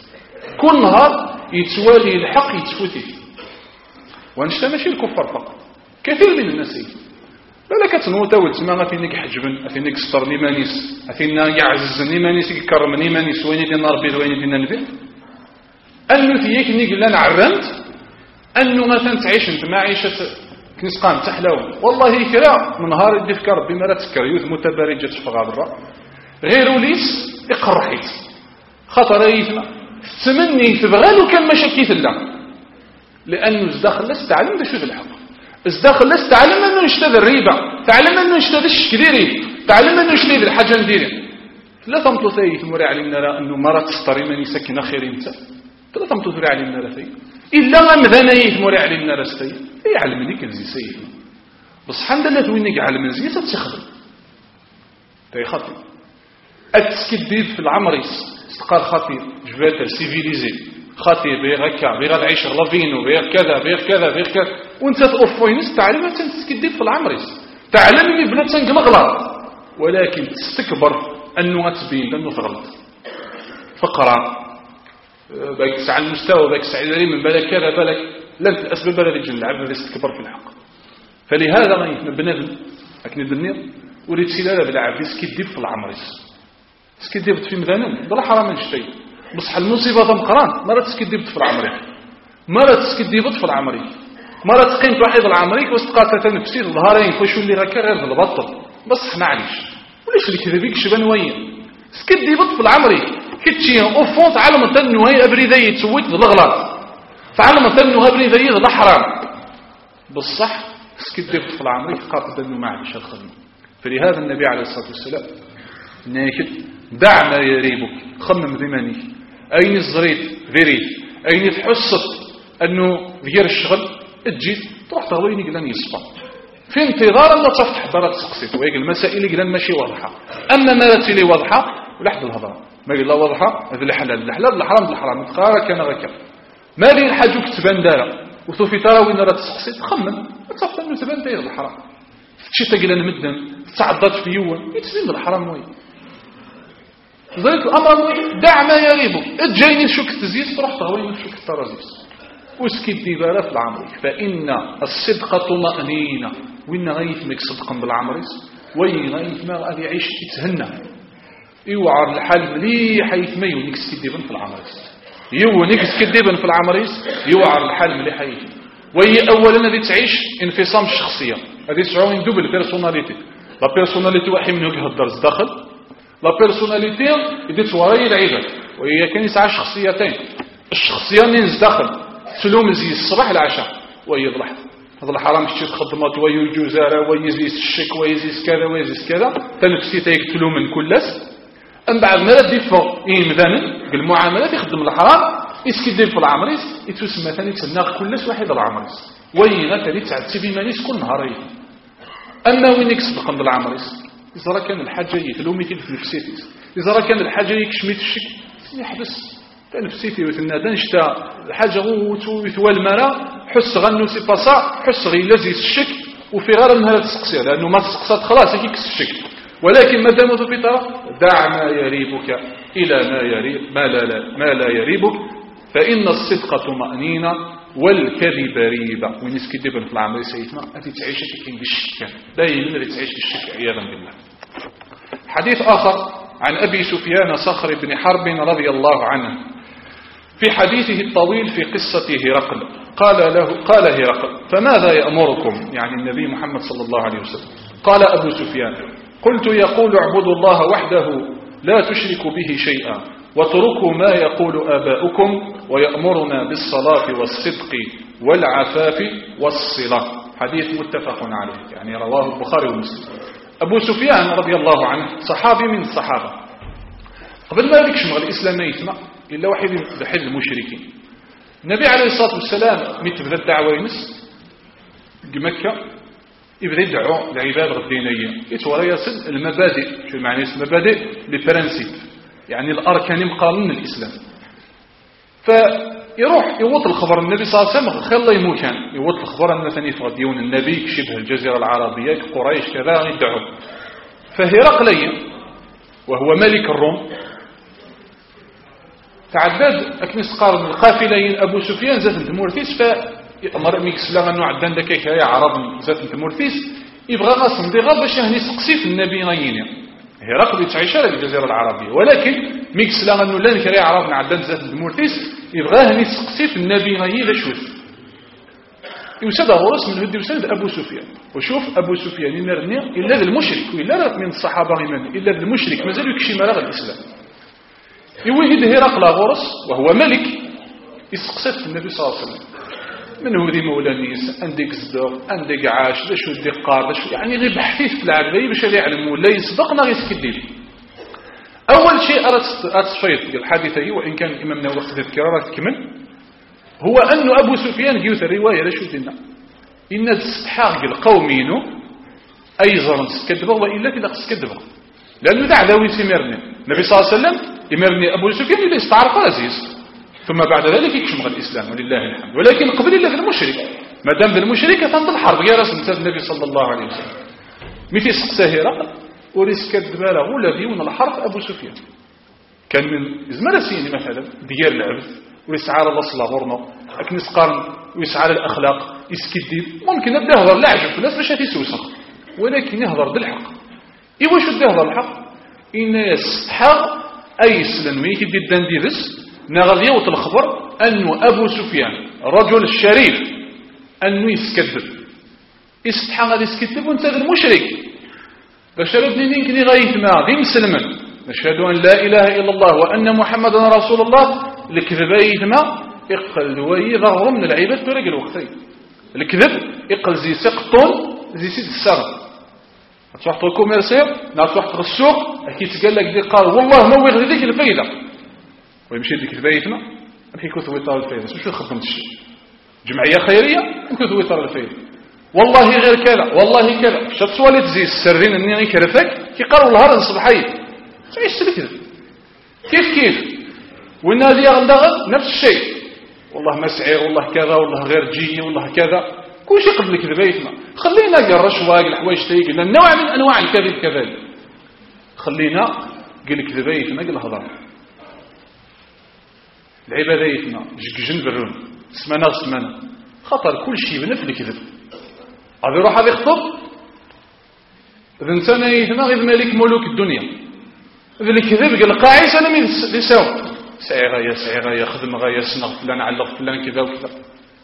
كل نهار يتوالي الحق يتفوتي. ونشتا ماشي الكفار فقط، كثير من الناس لا كتنوتا وتسمى غاتينيك حجبن غاتينيك سترني مانيس غاتينا يعززني مانيس يكرمني مانيس وين دينا ربي وين دينا نبي انو تيك نيك لا نعرمت انو مثلا تعيش انت معيشه كنسقان تحلاو والله كلا من نهار يدي فكر ربي ما تسكر يوث متبرجه تفغى برا غير وليس يقرحيت خطر يثنا تمني تبغى لو كان مشاكيت لا لانه ازداخل لست تعلم ده شو الحق ازداخل لست تعلم انه يشتري الريبه تعلم انه يشتري الشكديري تعلم انه يشتري الحاجه نديري لا تمطثي ثمري علينا انه مرات تستري من يسكن خير انت لا تمطثي علينا رفي الا مذني ثمري علينا رستي يعلم لك الزي سيدنا بصح الحمد لله وين يعلم الزي تتخدم تاي خاطر اتسكديد في العمريس استقال خطير جبات سيفيليزي خاطر بغير هكا بغير تعيش غلافينو بغير كذا بغير كذا بغير كذا وانت تأوفوينس تعلم تسكديد في العمريس تعلم لي بلا تنقلغلط ولكن تستكبر انه غتبين لانه تغلط فقرا باك تسعى المستوى باك تسعى من بالك كذا بالك لن الاسباب الذي يجي العبد الذي يستكبر في الحق فلهذا غيثنا بنادم لكن الدنيا وليت سلاله بالعبد يسكديد في العمريس تسكديبت في مذانم بلا حرام نشتي بصح المصيبه مقران مره تسكديبت في العمريك مره تسكديبت في العمريك مره تقيمت واحد العمريك واستقاتت نفسي الظهرين فاش ولي غير غير البطل بصح معليش وليش اللي كذا بيك شبان وين تسكديبت في العمريك كتشي اوفونت علم انه هي ابريدي تسويت الغلط تعلم انه ابريدي ذا حرام بصح تسكديبت في العمريك قاطب انه معليش الخدمه فلهذا النبي عليه الصلاه والسلام ناكد دع ما يريبك خمم ذمانيك أين الزريت ذريت أين تحصت أنه غير الشغل تجي تروح تغويني قلن يصفى في انتظار أن تفتح دارة تقصيت ويقل المسائل قلن ماشي واضحة أما ما راتلي واضحة ولحد الهضرة ما قل لا واضحة هذا الحلال الحلال الحرام الحرام متقارا كان غكا ما لي الحاجوك تبان دارة وثوفي ترى وين راه تقصيت خمم تصفى أنه تبان داير الحرام شي تقلن مدن تعضت في يوم يتسلم الحرام وين ذلك الأمر دع ما يريبك اتجيني شوك تزيد تروح تغوين شوك الترازيس واسكت ديبارة في العمريك فإن الصدقة طمأنينة وإن غيثمك صدقا بالعمريس وين غيثما غادي يعيش يتهنى يوعر الحال مليح يثما يونيك سكديبن في العمريس يونيك سكديبن في العمريس يوعر الحال مليح يثما وهي أولا هذه تعيش انفصام الشخصية هذه تعاون دوبل بيرسوناليتي لا بيرسوناليتي واحد من وجه الدرس داخل لا بيرسوناليتي يديت وراي العباد وهي كان يسعى شخصيتين الشخصيه اللي داخل سلوم زي الصباح العشاء وهي ضلحت هذا الحرام شتي تخدمات ويجو زاره ويزيس الشك ويزيس كذا ويزيس كذا تنفسي تيقتلوا من كلس ام بعد ما ردي فوق مذان بالمعاملات يخدم الحرام يسكدير في العمريس يتسمى ثاني تسناق كلس واحد العمريس وين ثاني تعد سيبي مانيس كل نهار اما وين يكسب قند العمريس إذا كان الحاجة يتلومي في نفسيتي إذا كان الحاجة يكشميت الشك يحبس نفسيتي وتنادى نشتا الحاجة ويثوى المرا حس غنو سي باسا حس غي لازيس الشك وفي غير من هذا تسقسي لأنه ما تسقسات خلاص يكس الشك ولكن ما دامت في طرف دع ما يريبك إلى ما لا يريبك فإن الصدق طمأنينة والكذب ريبة وين يسكدبن في العمل سيدنا هذه تعيش كاين بالشك دائما اللي تعيش بالشك عياذا بالله. حديث آخر عن أبي سفيان صخر بن حرب رضي الله عنه في حديثه الطويل في قصة هرقل قال هرقل فماذا يأمركم يعني النبي محمد صلى الله عليه وسلم قال أبو سفيان قلت يقول اعبدوا الله وحده لا تشركوا به شيئا واتركوا ما يقول آباؤكم ويأمرنا بالصلاة والصدق والعفاف والصلة حديث متفق عليه يعني رواه البخاري ومسلم. أبو سفيان رضي الله عنه صحابي من الصحابة قبل ما يكشمغ الإسلام يسمع إلا واحد بحل المشركين النبي عليه الصلاة والسلام مثل الدعوة ينس بمكة يبدأ يدعو العباد الدينية يتورى يصل المبادئ شو معنى المبادئ لبرنسيب يعني الأركان مقارنة الإسلام فيروح يوط الخبر النبي صلى الله عليه وسلم خير الله يموت كان يوط الخبر أن ثاني فغديون النبي شبه الجزيرة العربية قريش كذا يدعو فهرقلي وهو ملك الروم تعدد أكني سقار القافلين أبو سفيان زاد التمورتيس فأمر ميكس لا أنه عدان داك يا عرب زاد التمورتيس يبغى غاصم ديغا باش يعني سقسي في النبي غينيا هرقل يتعيش على الجزيرة العربية ولكن ميكس لا أنه لا نكري عربنا عدان زاد التمورتيس يبغى هني سقسي في النبي غينيا لا شوف يوسد غرس من هدي وسد أبو سفيان وشوف أبو سفيان يمرني إلا ذا المشرك وإلا من الصحابة غيمان إلا ذا المشرك مازال يكشي مراغ الإسلام يوهد هرقل غرس وهو ملك يسقسف النبي صلى الله عليه وسلم من هو ذي مولانيس عندك صدق عندك عاش باش ودي قار باش يعني غير بحثيث في العقلية باش يعلم ولا يصدقنا غير يسكدي أول شيء أتصفيت الحادثة هي وإن كان الإمام نووي وقت الذكرى تكمل هو أن أبو سفيان جيوت الرواية لا شو دينا إن استحاق القومين أيضا تسكدبه وإلا كلا تسكدبه لأنه دعوي سيمرني النبي صلى الله عليه وسلم يمرني أبو سفيان اللي استعرق عزيز ثم بعد ذلك يكشمغ الإسلام ولله الحمد ولكن قبل الله المشرك ما دام بالمشرك تنض الحرب يا رسول النبي صلى الله عليه وسلم مثل سقساه هرقل وريس كذب له الذي ون الحرب أبو سفيان كان من زمان سيني مثلا ديال العبد ويسعى للصلاة غرمه لكن يسقارن ويسعى للأخلاق يسكدي ممكن نبدا يهضر لا عجب الناس باش يسوسخ ولكن يهضر بالحق واش بدا يهضر بالحق إن يستحق أي سلم يكدي الدان ديرس نغادي يوت الخبر أنه أبو سفيان رجل الشريف أنه يسكذب يستحق غادي يسكذب وانت المشرك باش ردني يمكن غايتما غير مسلما نشهد أن لا إله إلا الله وأن محمدا رسول الله الكذب يتما يقل دوي ظهر من العباد طريق الوقتين الكذب يقل زي سقطون زي سيد السر تروح الكوميرسير تروح السوق كي تقال لك دي قال والله ما ويغ ديك الفايده ويمشي ديك الفايده ماشي كنت ويطار الفايده مش خدمت شي جمعيه خيريه كنت ويطار الفايده والله غير كذا والله كذا شات سواليت زي السرين اني غير كرفك كي قالوا النهار الصباحيه تعيش الكذب كيف والنادي غندغ نفس الشيء والله ما سعير والله كذا والله غير جي والله كذا كل شيء قبل كذا بيتنا خلينا قال الرشوه الحوايج تاي قلنا نوع من انواع الكذب كذلك خلينا قال كذا بيتنا قال هضر العباديتنا جن برون سمانه خطر كل شيء بنفس الكذب غادي يروح هذا يخطب اذا انسان يتنا غير ملك ملوك الدنيا اذا الكذب قال قاعس انا من يساوي سعي غاية خدم غاية سنغ فلان علق فلان كذا وكذا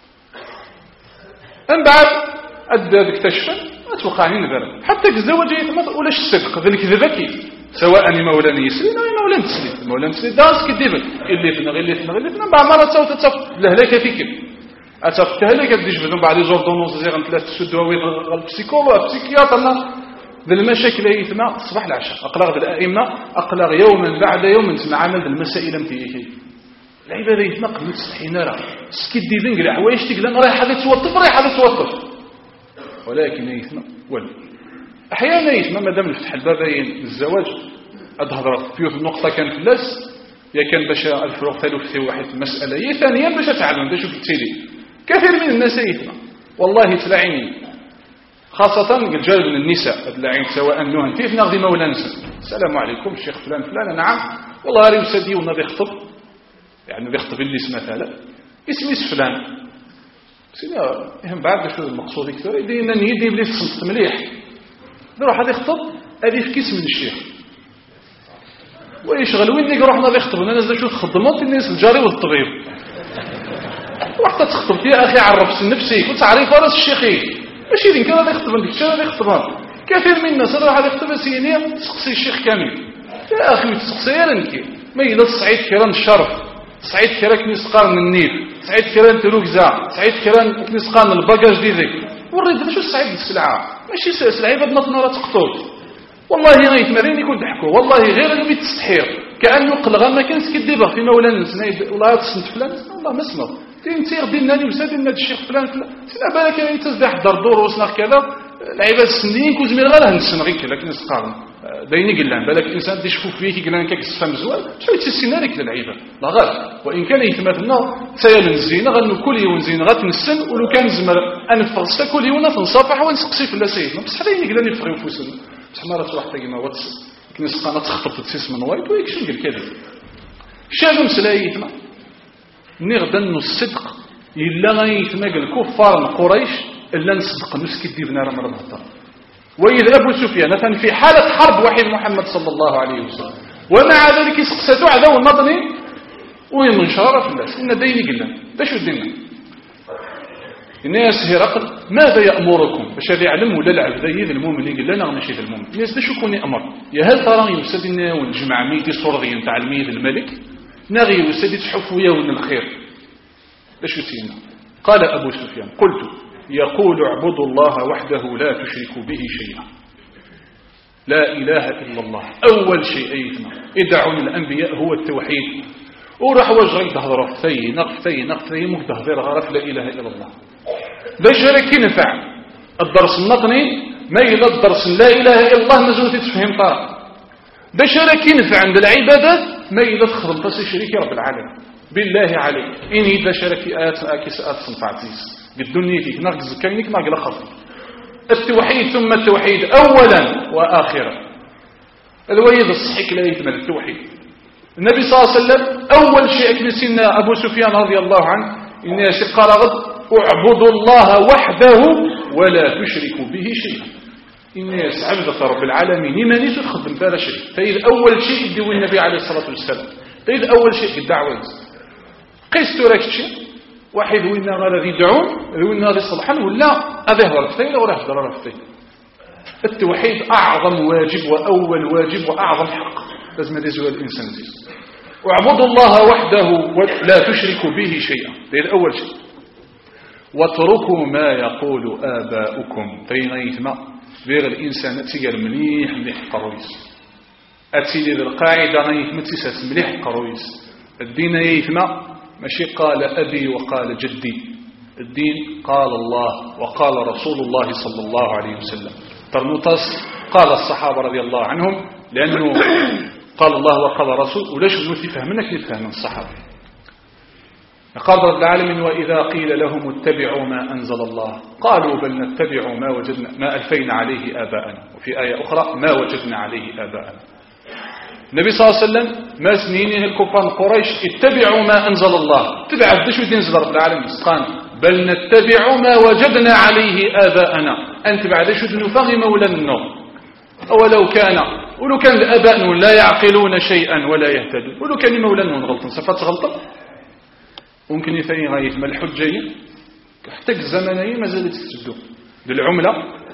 من بعد أدى اكتشفا أتوقعني نذر حتى الزواج يتمثل ولاش الصدق ذلك ذبكي سواء مولان يسلين أو مولان تسلين مولان تسلين دارس كديبا اللي فينا بعد مرة تصوت لهلاك فيك أتفت هلاك ديش بدون بعد زور دونوز زيغن ثلاث سدواوي البسيكولوج البسيكياتر ذا المشاكل يتما الصباح العشاء أقلغ ذا الأئمة أقلغ يوما بعد يوم تسمع عمل المسائل متيكي العبادة يتما قبل تستحينا راه سكدي ذنق الحوايج تقلن رايح هذا توطف ولكن يتما ولو أحيانا يتما مادام نفتح الباب الزواج أظهر فيه النقطة كان في اللاس يا كان باش الفروق ثالث في واحد المسألة هي ثانيا باش تعلم باش تسيدي كثير من الناس يتما والله تلاعيني خاصة الرجال من النساء اللاعين سواء نوهن كيف نغذي مولانا السلام عليكم الشيخ فلان نعم والله راه يسدي ونبي يخطب يعني بيخطب اللي اسمه مثلا اسمي فلان سينا هم بعد شو المقصود كثير يدينا نيدي بلي تصنت مليح نروح هذا يخطب هذه في كيس من الشيخ ويشغل وين نيجي رحنا يخطب انا نازل شو تخدمات الناس الجاري والطبيب وحتى تخطب يا اخي عرف نفسي كنت عارف راس الشيخ ماشي ذيك هذا يخطب عندك شنو هذا يخطبها كثير من الناس راه هذا يخطب سينيه تسقسي الشيخ كامل يا اخي تسقسي رنكي ما الى الصعيد كيران الشرف صعيد كيران كنسقان النيل صعيد كيران تلوكزا صعيد كيران كنسقان الباجاج ديالك وريد شو الصعيد السلعه ماشي السلعه بد نطنره تقطوط والله غير تمرين يكون ضحكوا والله غير اللي تستحير كانه قلغه ما كانش كديبه في مولانا سنايد والله تصنت فلان والله ما سمع تير ديالنا لي وساد لنا الشيخ فلان سنا بالك انت تزدح دردور وسنا كذا العباد السنين كوزمير غير هنسن غير كذا كنسقارن بايني قلان بالك الانسان يشوف فيك قلان كاك السفام زوال شو يتسنارك للعيبه لا غير وان كان يتمثلنا سيال الزينه غنو كل يوم زينه غتنسن ولو كان زمر انا فرصه كل يوم تنصافح ونسقسي في الله سيدنا بصح بايني قلان يفغي فوسنا بصح ما راه واحد كيما واتس كنسقانا تخطب تسيس من وايت ويكشن الكذب. العبادة يتما قبل تستحينا راه سكدي ذنق الحوايج تيقلن رايح هذا توطف والله إلا شاف مسلايتنا نغدا الصدق إلا غيثما الكفار قريش إلا نصدق نسكي ديبنا راه مرة الهضر. وإذا أبو سفيان مثلا في حالة حرب وحي محمد صلى الله عليه وسلم ومع ذلك يسقساتو عدو النضني ويمنشر في الناس إن ديني قلنا باش ودينا الناس هرقل ماذا يأمركم باش هذا يعلم ولا العبد ذي المؤمن قال لنا ماشي ذا المؤمن الناس باش يكون يأمر يا هل ترى يوسدنا والجمع ميدي صرغي نتاع الميد الملك ناغي يوسدي تحفوا يوم الخير باش يسينا. قال أبو سفيان قلت يقول اعبدوا الله وحده لا تشركوا به شيئا لا إله إلا الله أول شيء أيتنا ادعوا الأنبياء هو التوحيد وراح وجهي تهضر في نقفتي مكتهضر غرف لا إله إلا الله باش راك ينفع الدرس النطني ما إلا الدرس لا إله إلا الله مازال تتفهم طرف باش راك ينفع عند العبادات ما إلا تخدم تصي شريك رب العالمين بالله عليك إن إذا شارك آيات صنفعتيس بالدنيا فيك ناقص كاينك ناقل خطر التوحيد ثم التوحيد أولا وآخرا الويد الصحيح لا يتمل التوحيد. النبي صلى الله عليه وسلم أول شيء أكنسينا أبو سفيان رضي الله عنه إن يشق رغد اعبدوا الله وحده ولا تشركوا به شيئا الناس عبدة رب العالمين ما نيسو تخدم بلا شيء. فإذا أول شيء يدوي النبي عليه الصلاة والسلام فإذا أول شيء الدعوة قيستو راكتشي واحد وين غادي يدعون وين غادي يصلحن ولا هذا هو الفتين ولا هضر الفتين. التوحيد أعظم واجب وأول واجب وأعظم حق لازم يزول الإنسان زيز واعبدوا الله وحده ولا تشركوا به شيئا هذا أول شيء. واتركوا ما يقول آباؤكم فإن يتما غير الإنسان أتيجر مليح قرويس أتيجر القاعدة يتمتسس مليح قرويس الدين يتما ماشي قال أبي وقال جدي الدين قال الله وقال رسول الله صلى الله عليه وسلم ترمطس قال الصحابة رضي الله عنهم لأنه قال الله وقال رسول وليش نوتي فهمنا كيف فهم الصحابة. قال رب العالمين وإذا قيل لهم اتبعوا ما أنزل الله قالوا بل نتبع ما ألفينا عليه آباءنا وفي آية أخرى ما وجدنا عليه آباءنا. النبي صلى الله عليه وسلم ما سنينه الكفار قريش اتبعوا ما أنزل الله تبع بدش ينزل رب العالمين قال بل نتبع ما وجدنا عليه آباءنا أنت بعد شو نفهم مولانا ولو كان الآباء لا يعقلون شيئا ولا يهتدون ولو كان مولانا غلطا صفات غلطا ممكن يثني غاية ما الحجية حتى الزمنية ما زالت تسدو للعملة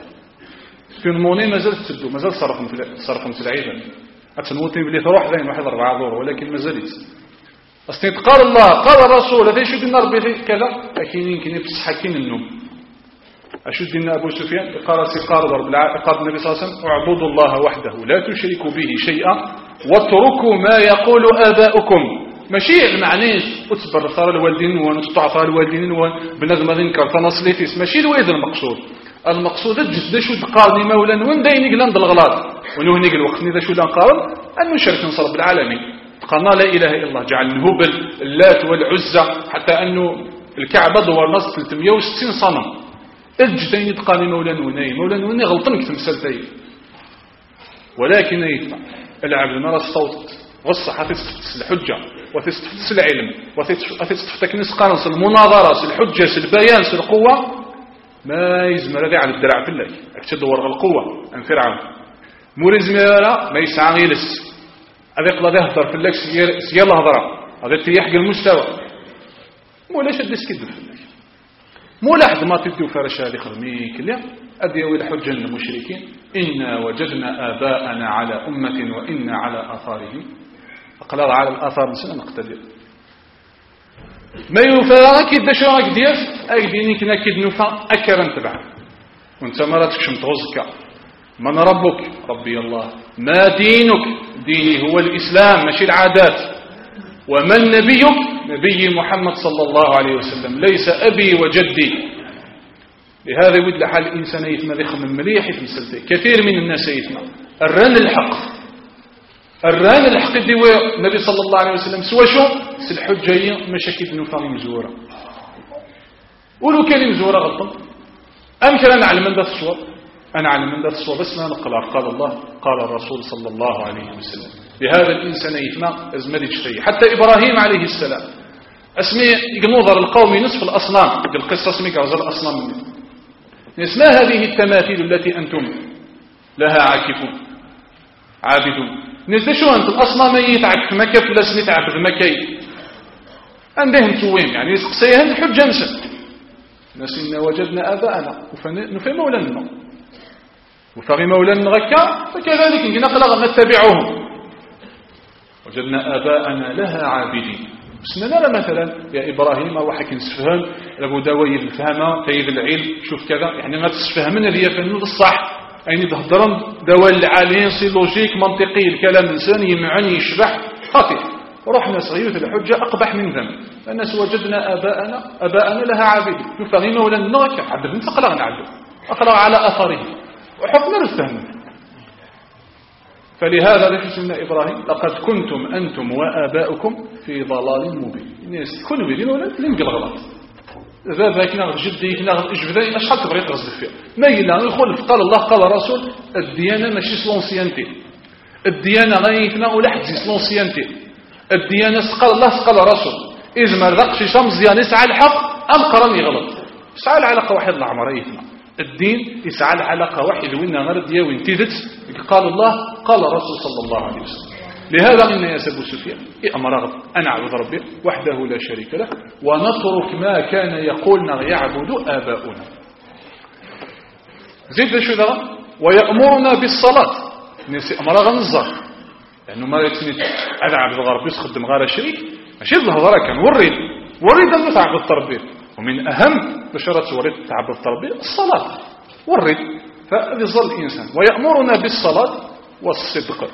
في الموني ما زالت تسدو ما زال صرفهم في العيبة أتنوتي بلي تروح ذين واحد 4 دور ولكن ما زالت أصني قال الله قال الرسول هذا يشد النار بذي كذا لكن يمكن يبصحكين النوم أشد إن أبو سفيان قال النبي صلى الله عليه وسلم اعبدوا الله وحده لا تشركوا به شيئا واتركوا ما يقول آباؤكم ماشي المعنيش وتصبر صار الوالدين ونستعطى الوالدين وبنظم ذنكر تنصليتيس ماشي الويد المقصود الجد شو تقارني مولا وين دايني قلند الغلاط ونهنيك الوقت ذا شو لنقارن أن نشرك نصر بالعالمين قالنا لا إله إلا الله جعل الهبل اللات والعزة حتى أنه الكعبة دور نص 360 صنم الجدين تقارني مولا وني غلطنك تمثلتين ولكن يتبع العبد المرأة صوت غصة حتستفتس الحجة وتستفتس العلم وتستفتك نسقانس المناظرة الحجة البيان القوة ما يزمر ذي على الدرع في الله اكتدور القوة عن فرعون موريزميرا ما يسعى غيلس هذا يقول ذي هضر في الله سيالله هضر هذا تيحق المستوى مولاش هدس كدو في الله مولا حد ما تدو فرش هذه خرميك اللي أدي أول حجة المشركين إنا وجدنا آباءنا على أمة وإنا على آثارهم أقلال على الآثار نسنا نقتدر ما يفاك الدشراك ديال أكدينيك نكد نفا أكرا تبع وانت مراتك شم تغزك من ربك ربي الله ما دينك ديني هو الإسلام ماشي العادات ومن نبيك نبي محمد صلى الله عليه وسلم ليس أبي وجدي لهذا يود لحال الإنسان يتم ذخم مليح يتمثلته كثير من الناس يتم الران الحق ديوه النبي صلى الله عليه وسلم سوى شو الحجية مشاكل نفاق مزورة ولو كان مزورة غلطا أم كان نعلم من ذا الصور أنا على من لا تصوى بس ما نقرأ قال الله قال الرسول صلى الله عليه وسلم بهذا الإنسان يثنى أزمد شيء. حتى إبراهيم عليه السلام أسمي ينظر القوم نصف الأصنام القصة اسمي كعزر الأصنام ما هذه التماثيل التي أنتم لها عاكفون عابدون نزدشوا أنت الأصنام يتعب في مكة فلا سنتعب في مكة عندهم توين يعني يسقسيهن الحجة نسل نسينا وجدنا آباءنا وفي مولانا وفي مولانا غكا فكذلك نقلغ نتبعهم وجدنا آباءنا لها عابدين سننا مثلا يا إبراهيم وحكي نسفهم لابو داوي الفهمة تيذ العلم شوف كذا يعني ما تسفهمنا ذي فنود الصح أين تهضرن دواء العالين سي لوجيك منطقي الكلام الإنسان يمعني يشبح خاطئ رحنا صغيرة الحجة أقبح من ذنب الناس وجدنا آباءنا لها عابدين يفهم ولا نغكى عبد فقلغ نعلم أقلغ على أثره وحكمنا الفهم. فلهذا لفسنا إبراهيم لقد كنتم أنتم وآباؤكم في ضلال مبين الناس كونوا بيدين ولا لنقل غلط ذاك ناخذ جدي ناخذ اجبدي اش حط بغيت قصد فيها ما الا يخلف قال الله قال رسول الديانه ماشي سلونسيانتي الديانه غايتنا ولا حد سلونسيانتي الديانه قال الله قال رسول اذا ما رقش شمس ديال يسعى الحق ام قرني غلط يسعى العلاقه واحد العمريتنا الدين يسعى العلاقه واحد وين غير دياوين تيدت قال الله قال رسول صلى الله عليه وسلم. لهذا إن يا أبو سفيان أمر أن أعبد ربي وحده لا شريك له ونترك ما كان يقولنا يعبد آباؤنا. زيد شو ذا ويأمرنا بالصلاة نسي أمر غنزر لأنه ما يتني أنا عبد ربي يخدم غير شريك ماشي الهضره كان وريد أن تعبد ربي ومن أهم بشرة وريد تعبد ربي الصلاة وريد فهذا ظل الإنسان ويأمرنا بالصلاة والصدق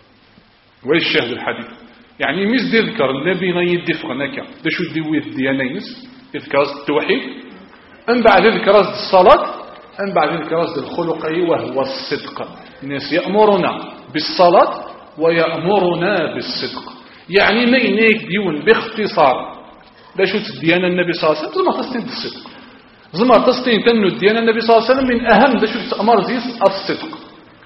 ويشهد الحديث يعني مش يذكر النبي غيدي فغناك ده شو ديوي الديانينس يذكر التوحيد ان بعد يذكر الصلاة ان بعد يذكر الخلق وهو الصدق. الناس يأمرنا بالصلاة ويأمرنا بالصدق يعني ما ينيك ديون باختصار ده شو الديانة النبي صلى الله عليه وسلم زما تستين الصدق زما تستين تنو الديانة النبي صلى الله عليه وسلم من أهم ده شو تأمر زيس الصدق.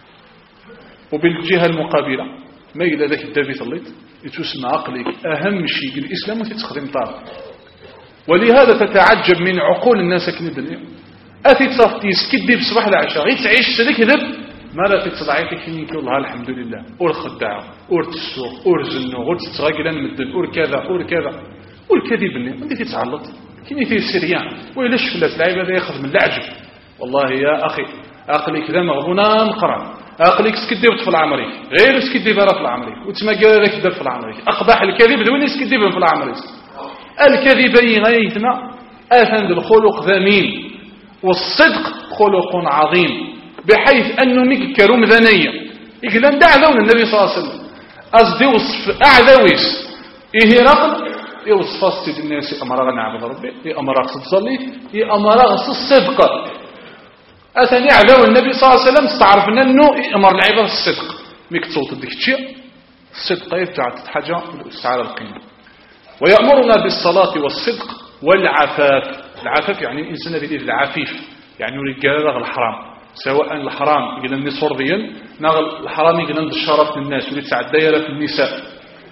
وبالجهة المقابلة ما إلى ذاك الدافي طليت يتسمى عقلك أهم شيء الإسلام وتتخدم طارق. ولهذا تتعجب من عقول الناس كن الدنيا أتي تصفتي سكدي بصباح العشاء غير تعيش سلك ذب ما لا تتصدعيتك ينكي الله الحمد لله أور خداعة أور تسوق أور زنو أور تتغاقلان مدن أور كذا أور كذا أور كذب اللي أنت تتعلط كني في السريان ويلاش فلات العيب هذا ياخذ من العجب. والله يا أخي عقلك ذا مغبونا مقرن عقلك سكدي بطفل عمريك غير سكدي برا في العمريك وتسمى قال لك دب في العمريك أقبح الكذب دوين سكدي في العمريك الكذب غيثنا آثن الخلق ذميم والصدق خلق عظيم بحيث أنه نكر مذنية يقول دع ذون النبي صلى الله عليه وسلم أصدي وصف أعذويس إيه رقم يوصف أصدي الناس أمراغ نعبد ربي أمراغ صلي أمراغ الصدق أثني على النبي صلى الله عليه وسلم استعرفنا أنه أمر العبادة الصدق ميك تصوت ديك الشيء الصدق يفتعت حاجة استعار القيمة. ويأمرنا بالصلاة والصدق والعفاف. العفاف يعني الإنسان الذي العفيف يعني رجال الحرام سواء الحرام يقول النصر ذيا نغل الحرام يقول الشرف للناس واللي تعدى في النساء.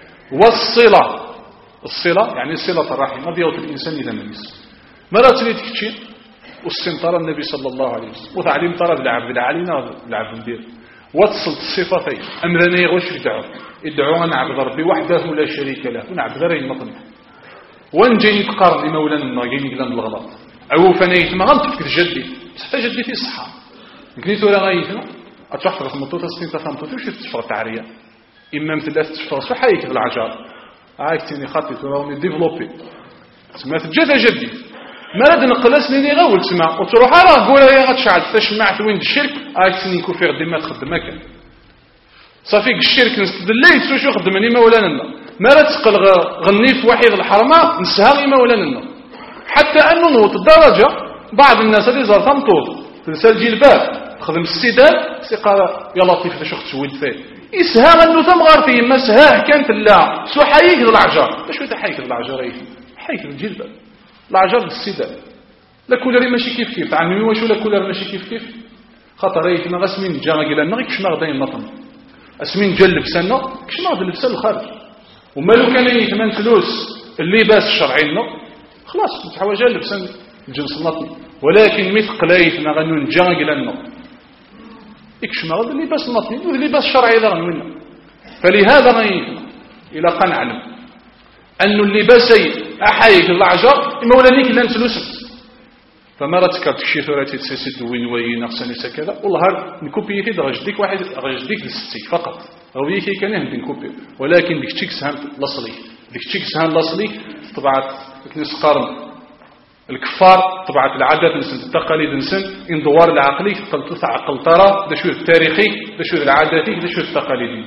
والصلة يعني صلة الرحم مضيوت الإنسان إذا ميس ما لا تريد كتشي واستنطر النبي صلى الله عليه وسلم وتعليم طرف العبد العالينا العبد ندير وتصلت الصفتين أمرنا يغوش يدعو أن عبد ربي وحده لا شريك له ونعبد غير المطلب وانجي تقارن لمولانا الناقين يقلن الغلط أو فنيت ما غلط تفكر جدي حتى جدي في الصحة قلت ولا غايتنا أتوحد رسمطوطة سنين تفهمتوطة وش تشفر تعرية إما مثل تشفر شو حيك في العجار عايكتني خطي تراوني ديفلوبي سمعت جدا جدي ما لد نقلس لي غول تسمع وتروح راه قول يا غتشعل تشمعت وين الشرك عايكتني كوفي غدي ما تخدم مكان صافي الشرك نستدليت شو خدمني مولانا ما لا تقل غني في وحيد الحرمه نسها مولانا حتى انه نوط الدرجه بعض الناس اللي زار تنطوط تنسى الجلباب خدم السيدان سيقال يا لطيف شو تسويد فيه يسها انه ثم غير فيه ما سها كانت لا سو حيك العجار شو تحيك العجار حيك الجلباب العجار بالسيدان لا كولر ماشي كيف تعلمي واش ولا كولر ماشي كيف خاطر يتما اسمين جا قال لنا كش ما غدا ينطن اسمين جا لبسنا كش ما غدا لبسنا الخارج وما لو كان يتمن فلوس اللباس الشرعي لنا خلاص متحوجه لبسنا الجنس النطن ولكن مثقل يتما غنون جا قال لنا كش ما غدا لباس النطن واللباس الشرعي ذا غنونا فلهذا غيتما الى قنعلم أن اللباسي أحايك العجر مولانيك لن تلوسم فما رتكرت شي ثوراتي تسيسد وين وين نقصني كذا والله نكوبي كده غجديك واحد غجديك للستي فقط أو يكي كان يهدي نكوبي ولكن ديك تشيك سهام لاصلي ديك تشيك سهام لاصلي طبعت كنس قرن الكفار طبعت العادات نسن التقاليد نسن انضوار العقلي قلت عقل ترى ده شو التاريخي ده شو العاداتي ده شو التقاليدي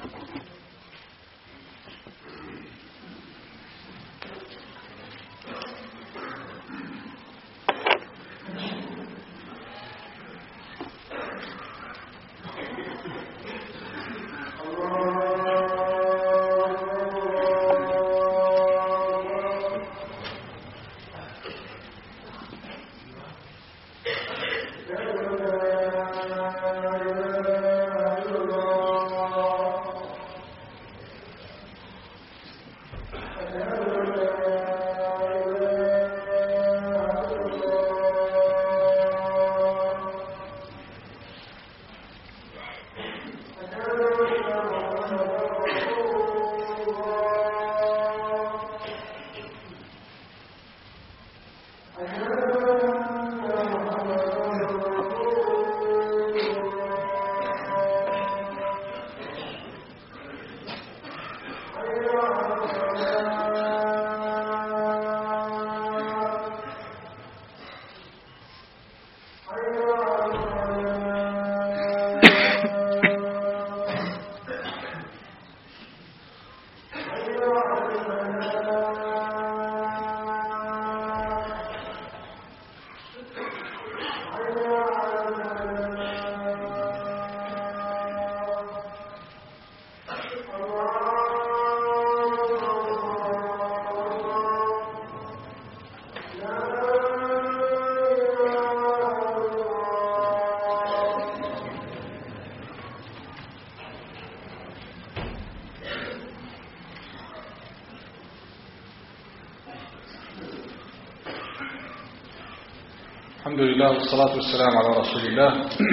الحمد لله والصلاة والسلام على رسول الله.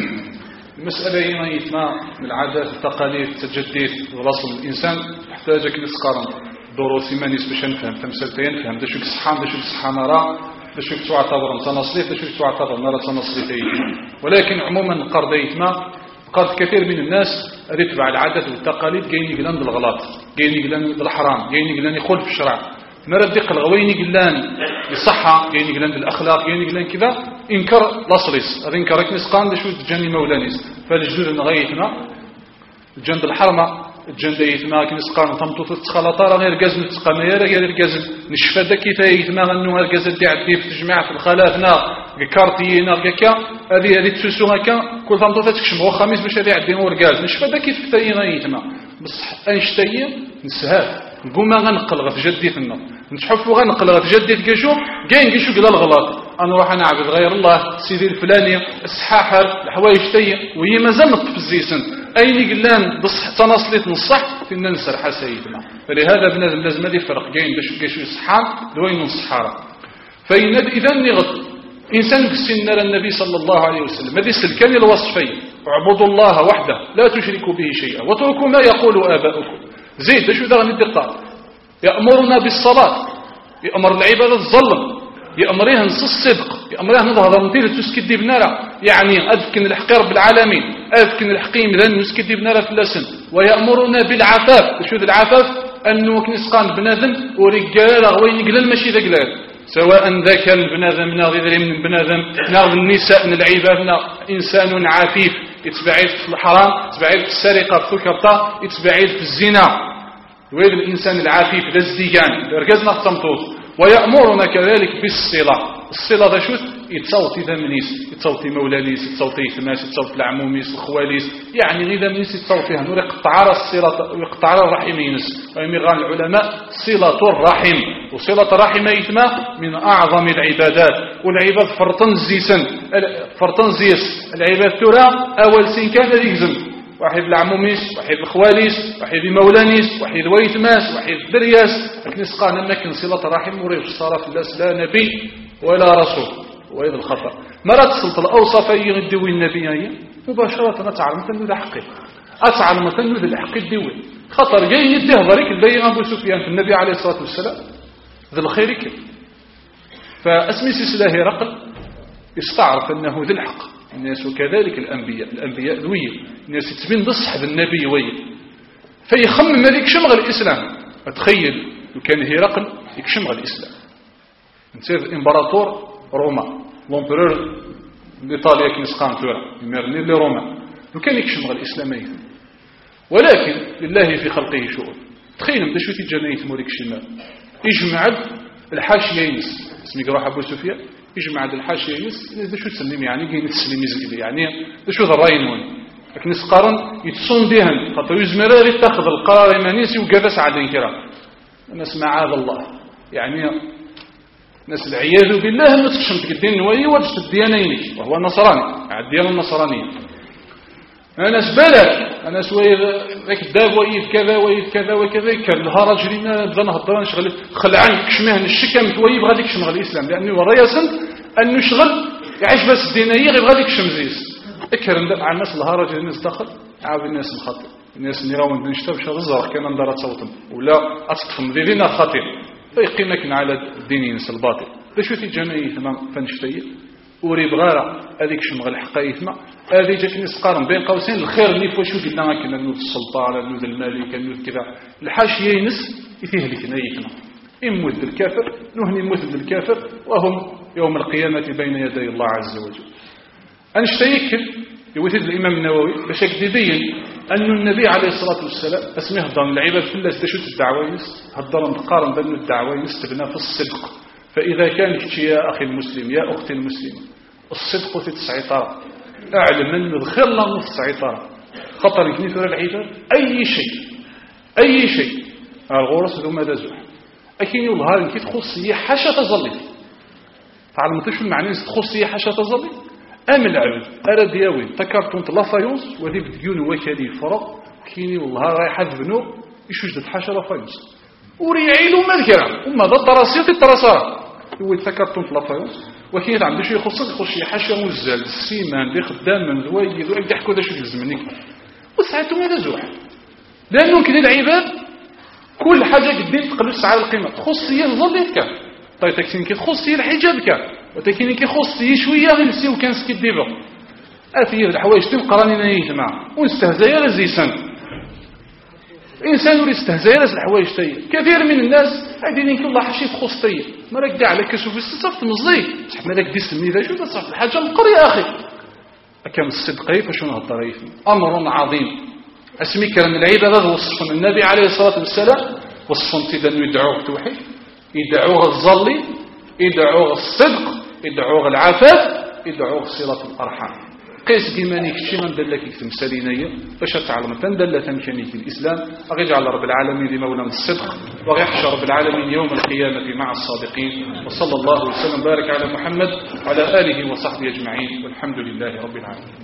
المسألة هنا يتما من العادات التقاليد التجديد رسل الإنسان تحتاج كنس قارن دروسي مانيس باش نفهم تمثلتين فهم دا شوك صحان دا شوك صحان نرى دا شوك تعتبر تنصليف دا شوك تعتبر نرى تنصليفين ولكن عموما قرد يتما قرد كثير من الناس يتبع العادات والتقاليد جايين يقلان بالغلط جايين يقلان بالحرام جايين يقلان يخل في الشرع مرة دق الغوين يقلان بالصحة جايين يقلان بالأخلاق جايين يقلان كذا إنكر لاصليس هذا إنكر كنس قان دا شو تجاني مولانيس فالجدود نغيتنا الجند الحرمة الجند يتما كنس قان تمطوط تخلطارا غير جزم تقاميرا غير جزم نشفى داكي يتما غنو الجزد دي عدي في تجمع في الخلافنا كارتينا كاكا هذه تسوسو هكا كل تمطوط تكشم هو خميس باش هذه عدي مور جاز نشفى داكي في تاينا يتما بصح انشتاي نسهات نقوم غنقل غف جديتنا نشحفوا غنقل غف جديت كاشو كاين كاشو قال الغلط انا نروح نعبد غير الله سيدي الفلاني السحاحر الحوايج تي وهي مازال نطف الزيسن اين قلان بصح تناصليت نصح فينا نسرح سيدنا فلهذا بنادم لازم هذا الفرق كاين باش كاشو صحان دوين الصحارى فإن اذا نغط انسان كسن النبي صلى الله عليه وسلم هذه السلكان الوصفين اعبدوا الله وحده لا تشركوا به شيئا واتركوا ما يقول آباؤكم زيد شو ذا غندير يأمرنا بالصلاة يأمر العبادة الظلم يأمرها نص الصدق يأمرها نظهر نطير تسكدي بنارا يعني أذكن الحقير بالعالمين أذكن الحقيم ذن نسكدي بنارا في اللسن ويأمرنا بالعفاف شو ذا العفاف أنه كنسقان بنادم ورجال غوين يقلل ماشي ذا قلال سواء ذاك البنادم غير من البنادم ناغ النساء من العباد إنسان عفيف يتبعيد في الحرام يتبعيد في السرقة في الكرطة يتبعيد في الزنا ويد الإنسان العفيف ذا الزيجان ركزنا التمطوط ويأمرنا كذلك بالصلة الصلة ذا شوت يتصوتي ذا منيس يتصوتي مولانيس يتصوتي ثماس يتصوت العموميس الخواليس يعني إذا منيس يتصوتيها نور يقطع الصلة ويقطع الرحم ينس ويمغان العلماء صلة الرحم وصلة الرحم يتما من أعظم العبادات. والعباد فرطن زيس العباد ترى أول سين كان يجزم واحد العموميس واحد الخواليس واحد المولانيس واحد ويتماس واحد درياس لكن سقانا لكن صلة الرحم وريش الصرف لا نبي ولا رسول وهذا الخطأ. مرات تصلت الأوصاف يدوي النبي مباشرة تعلم تنو ذا حقيق أتعلم تنو ذا الحقيق ديوي خطر جاي يديه ضريك البي أبو سفيان في النبي عليه الصلاة والسلام ذا الخير كيف. فأسمي سلسلة هرقل يستعرف أنه ذي الحق الناس وكذلك الأنبياء ذوي الناس يتبين بصحب النبي وي فيخمم هذيك شمغ الإسلام. أتخيل لو كان هرقل يكشمغ الإسلام نصير إمبراطور روما لومبرور لإيطاليا كنسقان تورا يمرني لروما لو كان يكشمغ الإسلام أيضا. ولكن لله في خلقه شؤون. تخيل بدا شو تيجانا يتموريك الشمال يجمع الحاشية ينس اسمي روح أبو سفيان يجمع الحاشية ينس دا شو تسلم يعني كاين تسلم يزقلي يعني دا شو ذا الراينون لكن نسقارن يتصون بهن خاطر يزمرار يتخذ القرار يمانيسي وقابس عاد كرا الناس معاذ الله يعني ناس العياذ بالله ما تكشمت الدين وهي وجدت الديانين وهو النصراني الديانة النصرانية أنا سبلك أنا سوي كذاب وإيد كذا وإيد كذا وكذا كان الهرج لنا بدا نهضر نشغل خلى عنك كشمه الشكم توي بغى ديك شمغ الإسلام لأنه ورياسا أنه يشغل يعيش بس الدينية غير بغى ديك شمزيس أكرم دفع الناس الهرج الناس دخل عاود الناس الخطر الناس اللي راهم نشتب شغل الزرق كان ندار صوتهم ولا أتطفم ذينا خطير فيقيمك على الدينين الباطل لشو تيجاني ثمام فنشتي وري بغارة هذيك شمغ الحقايق ما هذه جات نسقارن بين قوسين الخير اللي فوشو قلنا كنا نود السلطان نود الملك نود كذا الحاشيه ينس يتهلك نيتنا يموت بالكافر نهني يموت بالكافر وهم يوم القيامة بين يدي الله عز وجل. أنشتيك يوثد الإمام النووي باش يبين أن النبي عليه الصلاة والسلام اسمه ضمن العباد كلها استشهد الدعوينس هضر نقارن بين الدعوينس تبنى في الصدق. فإذا كان يا أخي المسلم يا أختي المسلمة الصدق في السيطرة أعلم أنه الخير لا نص سيطرة خطر يكنيث ولا العباد أي شيء الغرس ذو ماذا زوح أكين يظهر إنك تخصي حاشا تظلي تعلم تشو المعنى تخصي حاشا تظلي أم العبد أرد ياوي تكرتون لافايونس وذي بديون وكالي فرق كيني والله رايح ذبنو يشوجد حاشا لافايونس وريعيلو مذكرة وما ذا التراسيط التراسارة يقول تكرتون لافايونس وكيف عنده شيء يخص حاشا مزال السيمان اللي خدام من ذوي يحكوا ذا شو يلزمني وساعتهم هذا زوح لأنه كذا العباد كل حاجة قدين تقلص على القيمة تخصي ظليتك طيب تكسين كي تخصي الحجابك وتكين كي خصي شوية غنسي وكان سكت ديبا أثير الحوايج تنقرانينا يجمع ونستهزي رزيسا إنسان يستهزي رز الحوايج تي كثير من الناس عايدين كل الله حشي تخص تي ما راك داع على كسوف الصف مزي صح ما راك دي سمي ذا شو تصح الحاجة مقر يا أخي أكام الصدقي فشو نهضر أمر عظيم اسمي كلام العيد هذا وصف النبي عليه الصلاة والسلام وصف تيدا يدعوه توحيد يدعوه الظلي يدعوه الصدق يدعوه العفاف يدعوه صلة الأرحام قيس ديمانيك شي من دلك تمثالينية باش تعلم تندل تمكني في الإسلام أغيجعل رب العالمين لمولانا الصدق وغيحشر رب العالمين يوم القيامة مع الصادقين وصلى الله وسلم بارك على محمد وعلى آله وصحبه أجمعين والحمد لله رب العالمين.